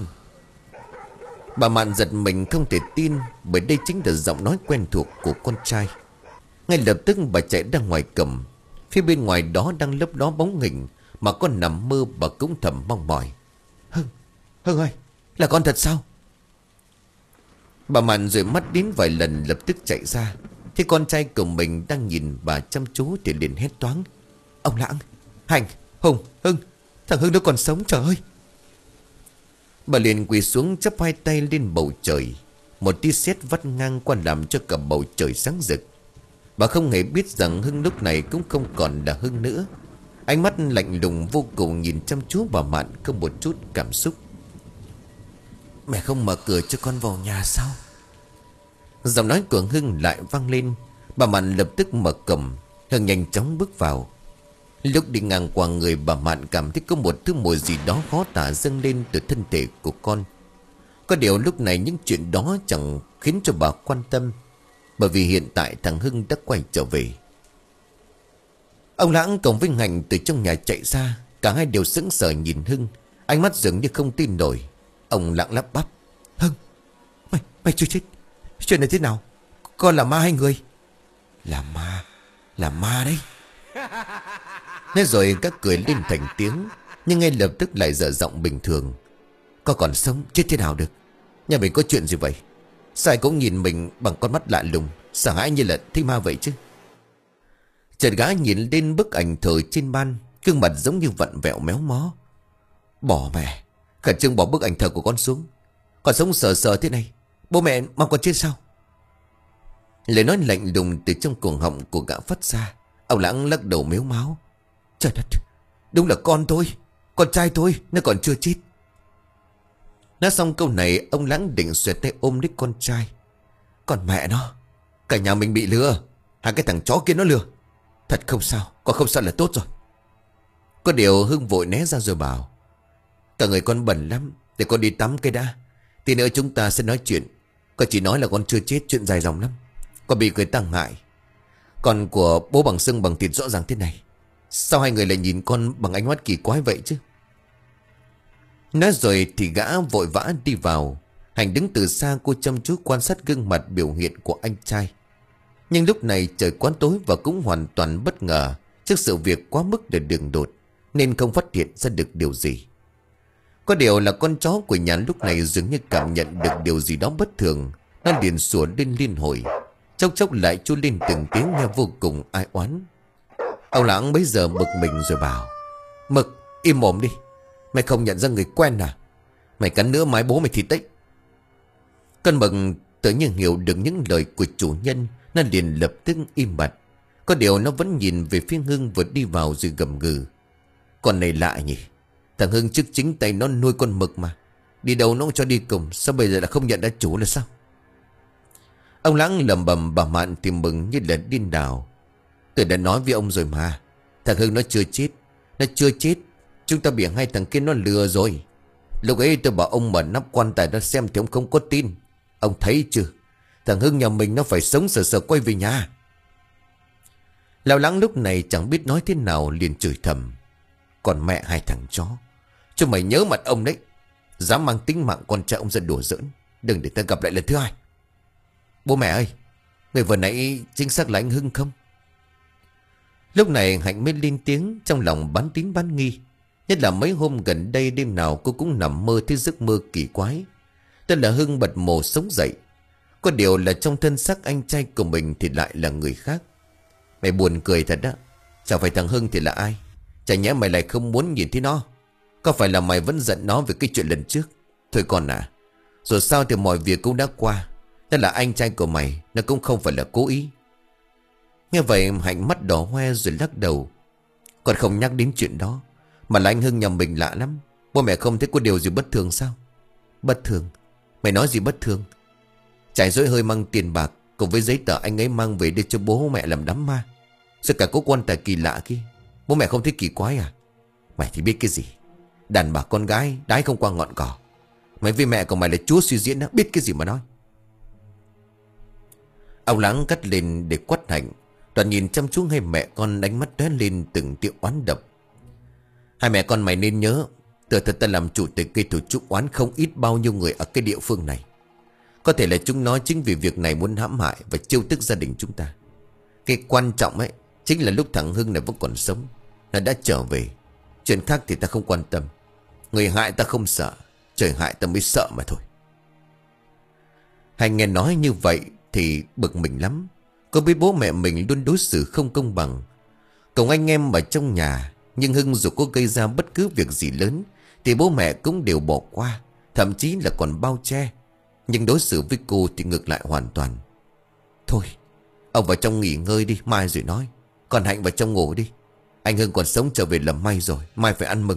Bà Mạn giật mình không thể tin, bởi đây chính là giọng nói quen thuộc của con trai. Ngay lập tức bà chạy ra ngoài cổng. Phía bên ngoài đó đang lấp ló bóng hình mà con nằm mơ bà cũng thầm mong mỏi: Hưng, Hưng ơi, là con thật sao? Bà Mạn rồi mắt đến vài lần lập tức chạy ra. Thì con trai của mình đang nhìn bà chăm chú thì liền hét toáng: ông Lãng, Hành, Hùng, Hưng, thằng Hưng nó còn sống, trời ơi! Bà liền quỳ xuống chắp hai tay lên bầu trời. Một tia sét vắt ngang qua làm cho cả bầu trời sáng rực. Bà không hề biết rằng Hưng lúc này cũng không còn là Hưng nữa. Ánh mắt lạnh lùng vô cùng nhìn chăm chú bà Mạn, không một chút cảm xúc. Mẹ không mở cửa cho con vào nhà sao? Giọng nói của Hưng lại vang lên. Bà Mạn lập tức mở cổng. Hưng nhanh chóng bước vào. Lúc đi ngang qua người bà Mạn cảm thấy có một thứ mùi gì đó khó tả dâng lên từ thân thể của con. Có điều lúc này những chuyện đó chẳng khiến cho bà quan tâm, bởi vì hiện tại thằng Hưng đã quay trở về. Ông Lãng cùng với Hành từ trong nhà chạy ra. Cả hai đều sững sờ nhìn Hưng, ánh mắt dường như không tin nổi. Ông Lãng lắp bắp: Hưng, mày, mày chưa chết. Chuyện này thế nào? Con là ma hay người? Là ma, là ma đấy. Nói rồi các cười lên thành tiếng, nhưng ngay lập tức lại dở giọng bình thường: con còn sống, chết thế nào được? Nhà mình có chuyện gì vậy? Sao cũng nhìn mình bằng con mắt lạ lùng, sợ hãi như là thấy ma vậy chứ? Chợt gã nhìn lên bức ảnh thờ trên ban, gương mặt giống như vặn vẹo méo mó. Bỏ mẹ, khẩn trương bỏ bức ảnh thờ của con xuống. Con sống sờ sờ thế này, bố mẹ mong con chết sao? Lời nói lạnh lùng từ trong cuồng họng của gã phát ra. Ông Lãng lắc đầu mếu máo: trời đất, đúng là con tôi, con trai tôi, nó còn chưa chết. Nói xong câu này, ông Lãng định xoẹt tay ôm lấy con trai. Còn mẹ nó, cả nhà mình bị lừa. Hai cái thằng chó kia nó lừa. Thật không sao, con không sao là tốt rồi. Có điều Hưng vội né ra rồi bảo: cả người con bẩn lắm, để con đi tắm cái đã. Tí nữa chúng ta sẽ nói chuyện. Con chỉ nói là con chưa chết, chuyện dài dòng lắm. Con bị người ta ngại. Con của bố bằng xương bằng thịt rõ ràng thế này, sao hai người lại nhìn con bằng ánh mắt kỳ quái vậy chứ? Nói rồi thì gã vội vã đi vào. Hành đứng từ xa, cô chăm chú quan sát gương mặt biểu hiện của anh trai. Nhưng lúc này trời quá tối và cũng hoàn toàn bất ngờ trước sự việc quá mức để đường đột, nên không phát hiện ra được điều gì. Có điều là con chó của nhà lúc này dường như cảm nhận được điều gì đó bất thường. Nó liền sủa lên liên hồi, chốc chốc lại chu lên từng tiếng nghe vô cùng ai oán. Ông Lãng bấy giờ bực mình rồi bảo: Mực, im mồm đi. Mày không nhận ra người quen à? Mày cắn nữa mái bố mày thịt đấy. Con Mực tự nhiên hiểu được những lời của chủ nhân, nó liền lập tức im bặt. Có điều nó vẫn nhìn về phía Hưng vừa đi vào rồi gầm gừ: Con này lạ nhỉ. Thằng Hưng trước chính tay nó nuôi con Mực mà. Đi đâu nó cũng cho đi cùng. Sao bây giờ là không nhận ra chủ là sao? Ông Lãng lầm bầm, bà Mạn thì mừng như là điên đảo. Tôi đã nói với ông rồi mà. Thằng Hưng nó chưa chết. Nó chưa chết. Chúng ta bị hai thằng kia nó lừa rồi. Lúc ấy tôi bảo ông mở nắp quan tài nó xem thì ông không có tin. Ông thấy chưa? Thằng Hưng nhà mình nó phải sống sờ sờ quay về nhà. Lão Lãng lúc này chẳng biết nói thế nào, liền chửi thầm: Còn mẹ hai thằng chó, cho mày nhớ mặt ông đấy. Dám mang tính mạng con trai ông ra đùa giỡn. Đừng để ta gặp lại lần thứ hai. Bố mẹ ơi, người vừa nãy chính xác là anh Hưng không? Lúc này Hạnh mới lên tiếng, trong lòng bán tín bán nghi. Nhất là mấy hôm gần đây đêm nào cô cũng nằm mơ thấy giấc mơ kỳ quái. Tên là Hưng bật mồ sống dậy. Có điều là trong thân xác anh trai của mình thì lại là người khác. Mày buồn cười thật đó. Chẳng phải thằng Hưng thì là ai? Chả nhẽ mày lại không muốn nhìn thấy nó? Có phải là mày vẫn giận nó về cái chuyện lần trước? Thôi con à, rồi sao thì mọi việc cũng đã qua. Đó là anh trai của mày, nó cũng không phải là cố ý. Nghe vậy Hạnh mắt đỏ hoe rồi lắc đầu: Còn không nhắc đến chuyện đó. Mà là anh Hưng nhà mình lạ lắm. Bố mẹ không thấy có điều gì bất thường sao? Bất thường? Mày nói gì bất thường? Trải dối hơi mang tiền bạc cùng với giấy tờ anh ấy mang về để cho bố mẹ làm đám ma. Rồi cả có quan tài kỳ lạ kia. Bố mẹ không thấy kỳ quái à? Mày thì biết cái gì? Đàn bà con gái đái không qua ngọn cỏ. Mày với mẹ của mày là chúa suy diễn đó, biết cái gì mà nói. Ông Lãng cắt lên để quát Hạnh. Toàn nhìn chăm chú hai mẹ con, đánh mắt tóe lên từng tia oán độc. Hai mẹ con mày nên nhớ, từ thật ta làm chủ tịch gây tổ chức oán không ít bao nhiêu người ở cái địa phương này. Có thể là chúng nó chính vì việc này muốn hãm hại và trêu tức gia đình chúng ta. Cái quan trọng ấy chính là lúc thằng Hưng này vẫn còn sống, nó đã trở về. Chuyện khác thì ta không quan tâm. Người hại ta không sợ, trời hại ta mới sợ mà thôi. Hạnh nghe nói như vậy thì bực mình lắm. Cô biết bố mẹ mình luôn đối xử không công bằng cùng anh em ở trong nhà. Nhưng Hưng dù có gây ra bất cứ việc gì lớn thì bố mẹ cũng đều bỏ qua, thậm chí là còn bao che. Nhưng đối xử với cô thì ngược lại hoàn toàn. Thôi, ông vào trong nghỉ ngơi đi, mai rồi nói. Còn Hạnh vào trong ngủ đi. Anh Hưng còn sống trở về là may rồi, mai phải ăn mừng.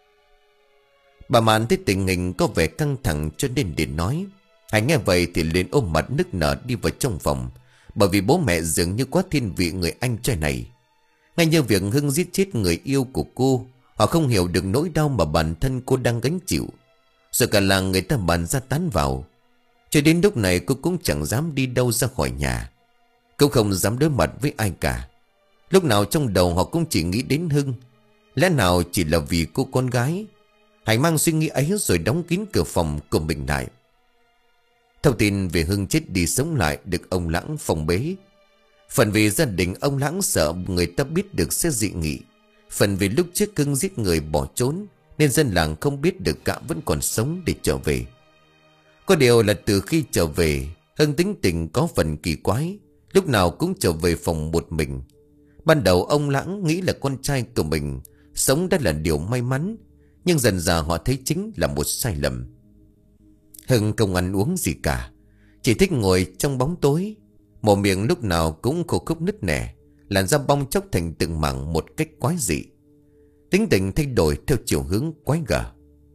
Bà Mạn thấy tình hình có vẻ căng thẳng cho nên để nói. Hạnh nghe vậy thì liền ôm mặt nức nở đi vào trong phòng. Bởi vì bố mẹ dường như quá thiên vị người anh trai này. Ngay như việc Hưng giết chết người yêu của cô, họ không hiểu được nỗi đau mà bản thân cô đang gánh chịu. Rồi cả làng người ta bàn ra tán vào. Cho đến lúc này cô cũng chẳng dám đi đâu ra khỏi nhà. Cô không dám đối mặt với ai cả. Lúc nào trong đầu họ cũng chỉ nghĩ đến Hưng. Lẽ nào chỉ là vì cô con gái? Hạnh mang suy nghĩ ấy rồi đóng kín cửa phòng của mình lại. Thông tin về Hưng chết đi sống lại được ông Lãng phòng bế. Phần vì gia đình ông Lãng sợ người ta biết được sẽ dị nghị. Phần vì lúc trước Hưng giết người bỏ trốn nên dân làng không biết được gã vẫn còn sống để trở về. Có điều là từ khi trở về, Hưng tính tình có phần kỳ quái, lúc nào cũng trở về phòng một mình. Ban đầu ông Lãng nghĩ là con trai của mình sống đã là điều may mắn, nhưng dần dà họ thấy chính là một sai lầm. Hưng không ăn uống gì cả, chỉ thích ngồi trong bóng tối. Mồm miệng lúc nào cũng khô khốc nứt nẻ, làn da bong chóc thành từng mảng một cách quái dị. Tính tình thay đổi theo chiều hướng quái gở.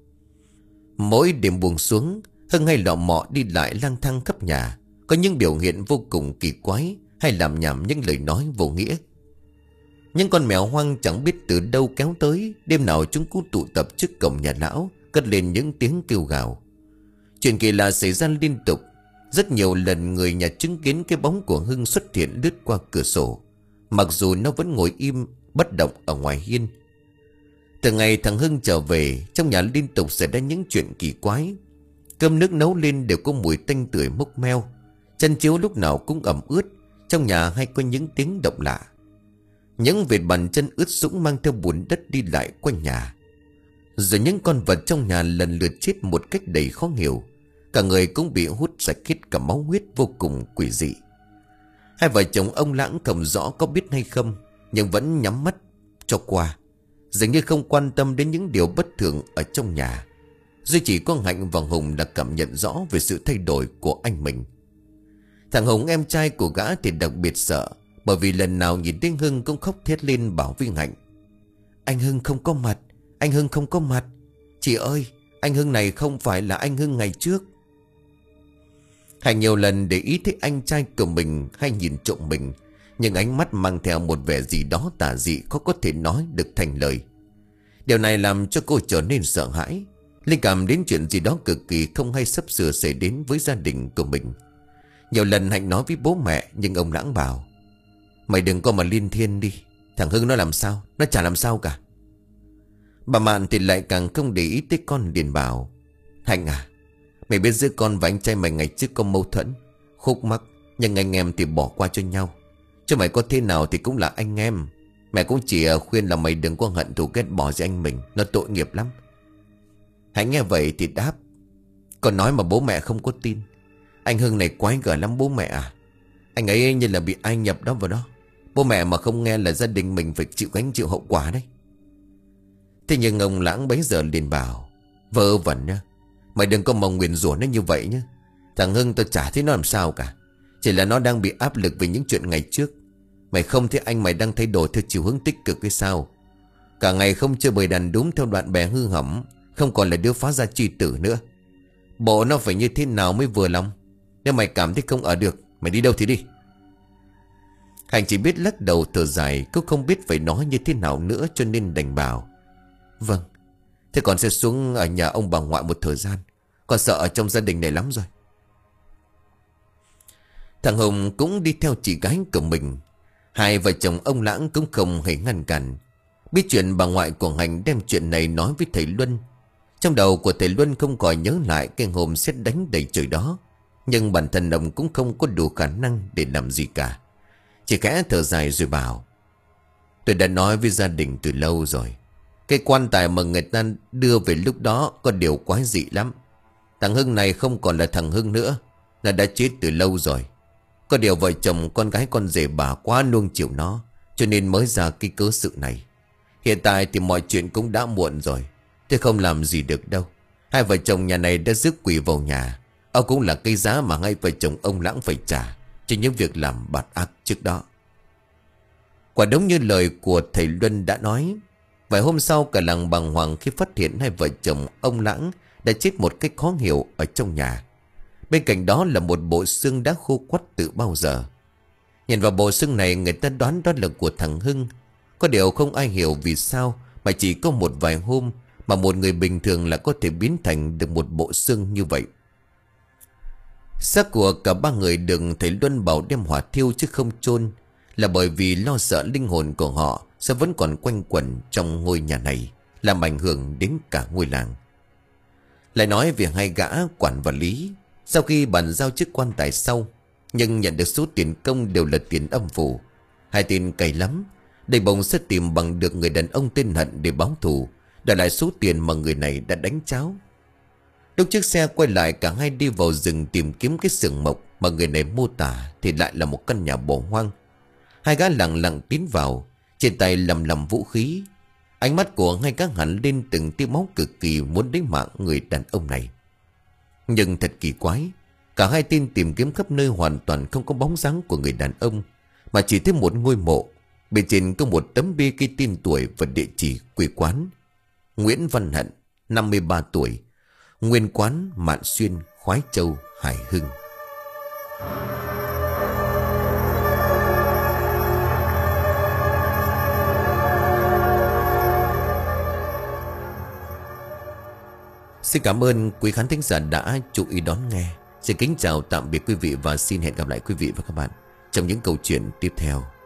Mỗi đêm buông xuống, Hưng hay lọ mọ đi lại lang thang khắp nhà, có những biểu hiện vô cùng kỳ quái, hay làm nhảm những lời nói vô nghĩa. Những con mèo hoang chẳng biết từ đâu kéo tới, đêm nào chúng cũng tụ tập trước cổng nhà lão, cất lên những tiếng kêu gào. Chuyện kỳ lạ xảy ra liên tục. Rất nhiều lần người nhà chứng kiến cái bóng của Hưng xuất hiện lướt qua cửa sổ, mặc dù nó vẫn ngồi im bất động ở ngoài hiên. Từ ngày thằng Hưng trở về, trong nhà liên tục xảy ra những chuyện kỳ quái. Cơm nước nấu lên đều có mùi tanh tưởi mốc meo, chăn chiếu lúc nào cũng ẩm ướt. Trong nhà hay có những tiếng động lạ. Những vệt bàn chân ướt sũng mang theo bùn đất đi lại quanh nhà. Rồi những con vật trong nhà lần lượt chết một cách đầy khó hiểu. Cả người cũng bị hút sạch hết cả máu huyết vô cùng quỷ dị. Hai vợ chồng ông Lãng không rõ có biết hay không, nhưng vẫn nhắm mắt cho qua, dường như không quan tâm đến những điều bất thường ở trong nhà. Duy chỉ có Hạnh và Hùng đã cảm nhận rõ về sự thay đổi của anh mình. Thằng Hùng em trai của gã thì đặc biệt sợ, bởi vì lần nào nhìn thấy Hưng cũng khóc thét lên bảo với Hạnh: Anh Hưng không có mặt, anh Hưng không có mặt. Chị ơi, anh Hưng này không phải là anh Hưng ngày trước. Hạnh nhiều lần để ý thấy anh trai của mình hay nhìn trộm mình, nhưng ánh mắt mang theo một vẻ gì đó tà dị khó có thể nói được thành lời. Điều này làm cho cô trở nên sợ hãi, linh cảm đến chuyện gì đó cực kỳ không hay sắp sửa xảy đến với gia đình của mình. Nhiều lần Hạnh nói với bố mẹ, nhưng ông Lãng bảo: Mày đừng có mà liên thiên đi, thằng Hưng nó làm sao, nó chả làm sao cả. Bà Mạn thì lại càng không để ý tới con, liền bảo: Hạnh à, mày biết giữa con và anh trai mày ngày trước có mâu thuẫn, khúc mắc, nhưng anh em thì bỏ qua cho nhau. Chứ mày có thế nào thì cũng là anh em. Mẹ cũng chỉ khuyên là mày đừng có hận thù ghét bỏ gì anh mình, nó tội nghiệp lắm. Hạnh nghe vậy thì đáp: Con nói mà bố mẹ không có tin. Anh Hưng này quái gở lắm bố mẹ à. Anh ấy như là bị ai nhập đó vào đó. Bố mẹ mà không nghe là gia đình mình phải chịu gánh chịu hậu quả đấy. Thế nhưng ông Lãng bấy giờ liền bảo: Vớ vẩn nhá, mày đừng có mong nguyền rủa nó như vậy nhá. Thằng Hưng tao chả thấy nó làm sao cả, chỉ là nó đang bị áp lực vì những chuyện ngày trước. Mày không thấy anh mày đang thay đổi theo chiều hướng tích cực hay sao? Cả ngày không chơi bời đàn đúng theo đoạn bè hư hỏng, không còn là đứa phá gia chi tử nữa. Bộ nó phải như thế nào mới vừa lòng? Nếu mày cảm thấy không ở được, mày đi đâu thì đi. Hạnh chỉ biết lắc đầu thở dài, cũng không biết phải nói như thế nào nữa, cho nên đành bảo: Vâng, thế con sẽ xuống ở nhà ông bà ngoại một thời gian. Con sợ ở trong gia đình này lắm rồi. Thằng Hùng cũng đi theo chị gái của mình. Hai vợ chồng ông Lãng cũng không hề ngăn cản. Biết chuyện bà ngoại của Hạnh đem chuyện này nói với thầy Luân. Trong đầu của thầy Luân không khỏi nhớ lại cái hôm sét đánh đầy trời đó. Nhưng bản thân ông cũng không có đủ khả năng để làm gì cả. Chỉ khẽ thở dài rồi bảo: Tôi đã nói với gia đình từ lâu rồi. Cái quan tài mà người ta đưa về lúc đó có điều quái dị lắm. Thằng Hưng này không còn là thằng Hưng nữa, nó đã chết từ lâu rồi. Có điều vợ chồng con gái con rể bà quá nuông chiều nó, cho nên mới ra cái cớ sự này. Hiện tại thì mọi chuyện cũng đã muộn rồi, thế không làm gì được đâu. Hai vợ chồng nhà này đã rước quỷ vào nhà. Ông cũng là cái giá mà hai vợ chồng ông Lãng phải trả cho những việc làm bạt ác trước đó. Quả đúng như lời của thầy Luân đã nói. Vài hôm sau cả làng bàng hoàng khi phát hiện hai vợ chồng ông Lãng đã chết một cách khó hiểu ở trong nhà. Bên cạnh đó là một bộ xương đã khô quắt từ bao giờ. Nhìn vào bộ xương này, người ta đoán đó là của thằng Hưng. Có điều không ai hiểu vì sao mà chỉ có một vài hôm mà một người bình thường là có thể biến thành được một bộ xương như vậy. Xác của cả ba người được thầy Luân bảo đem hỏa thiêu chứ không chôn, là bởi vì lo sợ linh hồn của họ sẽ vẫn còn quanh quẩn trong ngôi nhà này, làm ảnh hưởng đến cả ngôi làng. Lại nói về hai gã Quản và Lý. Sau khi bàn giao chức quan tài sau, nhưng nhận được số tiền công đều là tiền âm phủ. Hai tên cày lắm, đây bỗng sẽ tìm bằng được người đàn ông tên Hận để báo thù, đòi lại số tiền mà người này đã đánh cháo. Lúc chiếc xe quay lại, cả hai đi vào rừng tìm kiếm cái xưởng mộc mà người này mô tả thì lại là một căn nhà bỏ hoang. Hai gã lặng lặng tiến vào, trên tay lầm lầm vũ khí. Ánh mắt của hai gã hẳn lên từng tia máu cực kỳ muốn lấy mạng người đàn ông này. Nhưng thật kỳ quái, cả hai tên tìm kiếm khắp nơi hoàn toàn không có bóng dáng của người đàn ông, mà chỉ thấy một ngôi mộ. Bên trên có một tấm bia ghi tên tuổi và địa chỉ quê quán: Nguyễn Văn Hận, năm mươi ba tuổi, nguyên quán Mạn Xuyên, Khoái Châu, Hải Hưng. Xin cảm ơn quý khán thính giả đã chú ý đón nghe. Xin kính chào tạm biệt quý vị và xin hẹn gặp lại quý vị và các bạn trong những câu chuyện tiếp theo.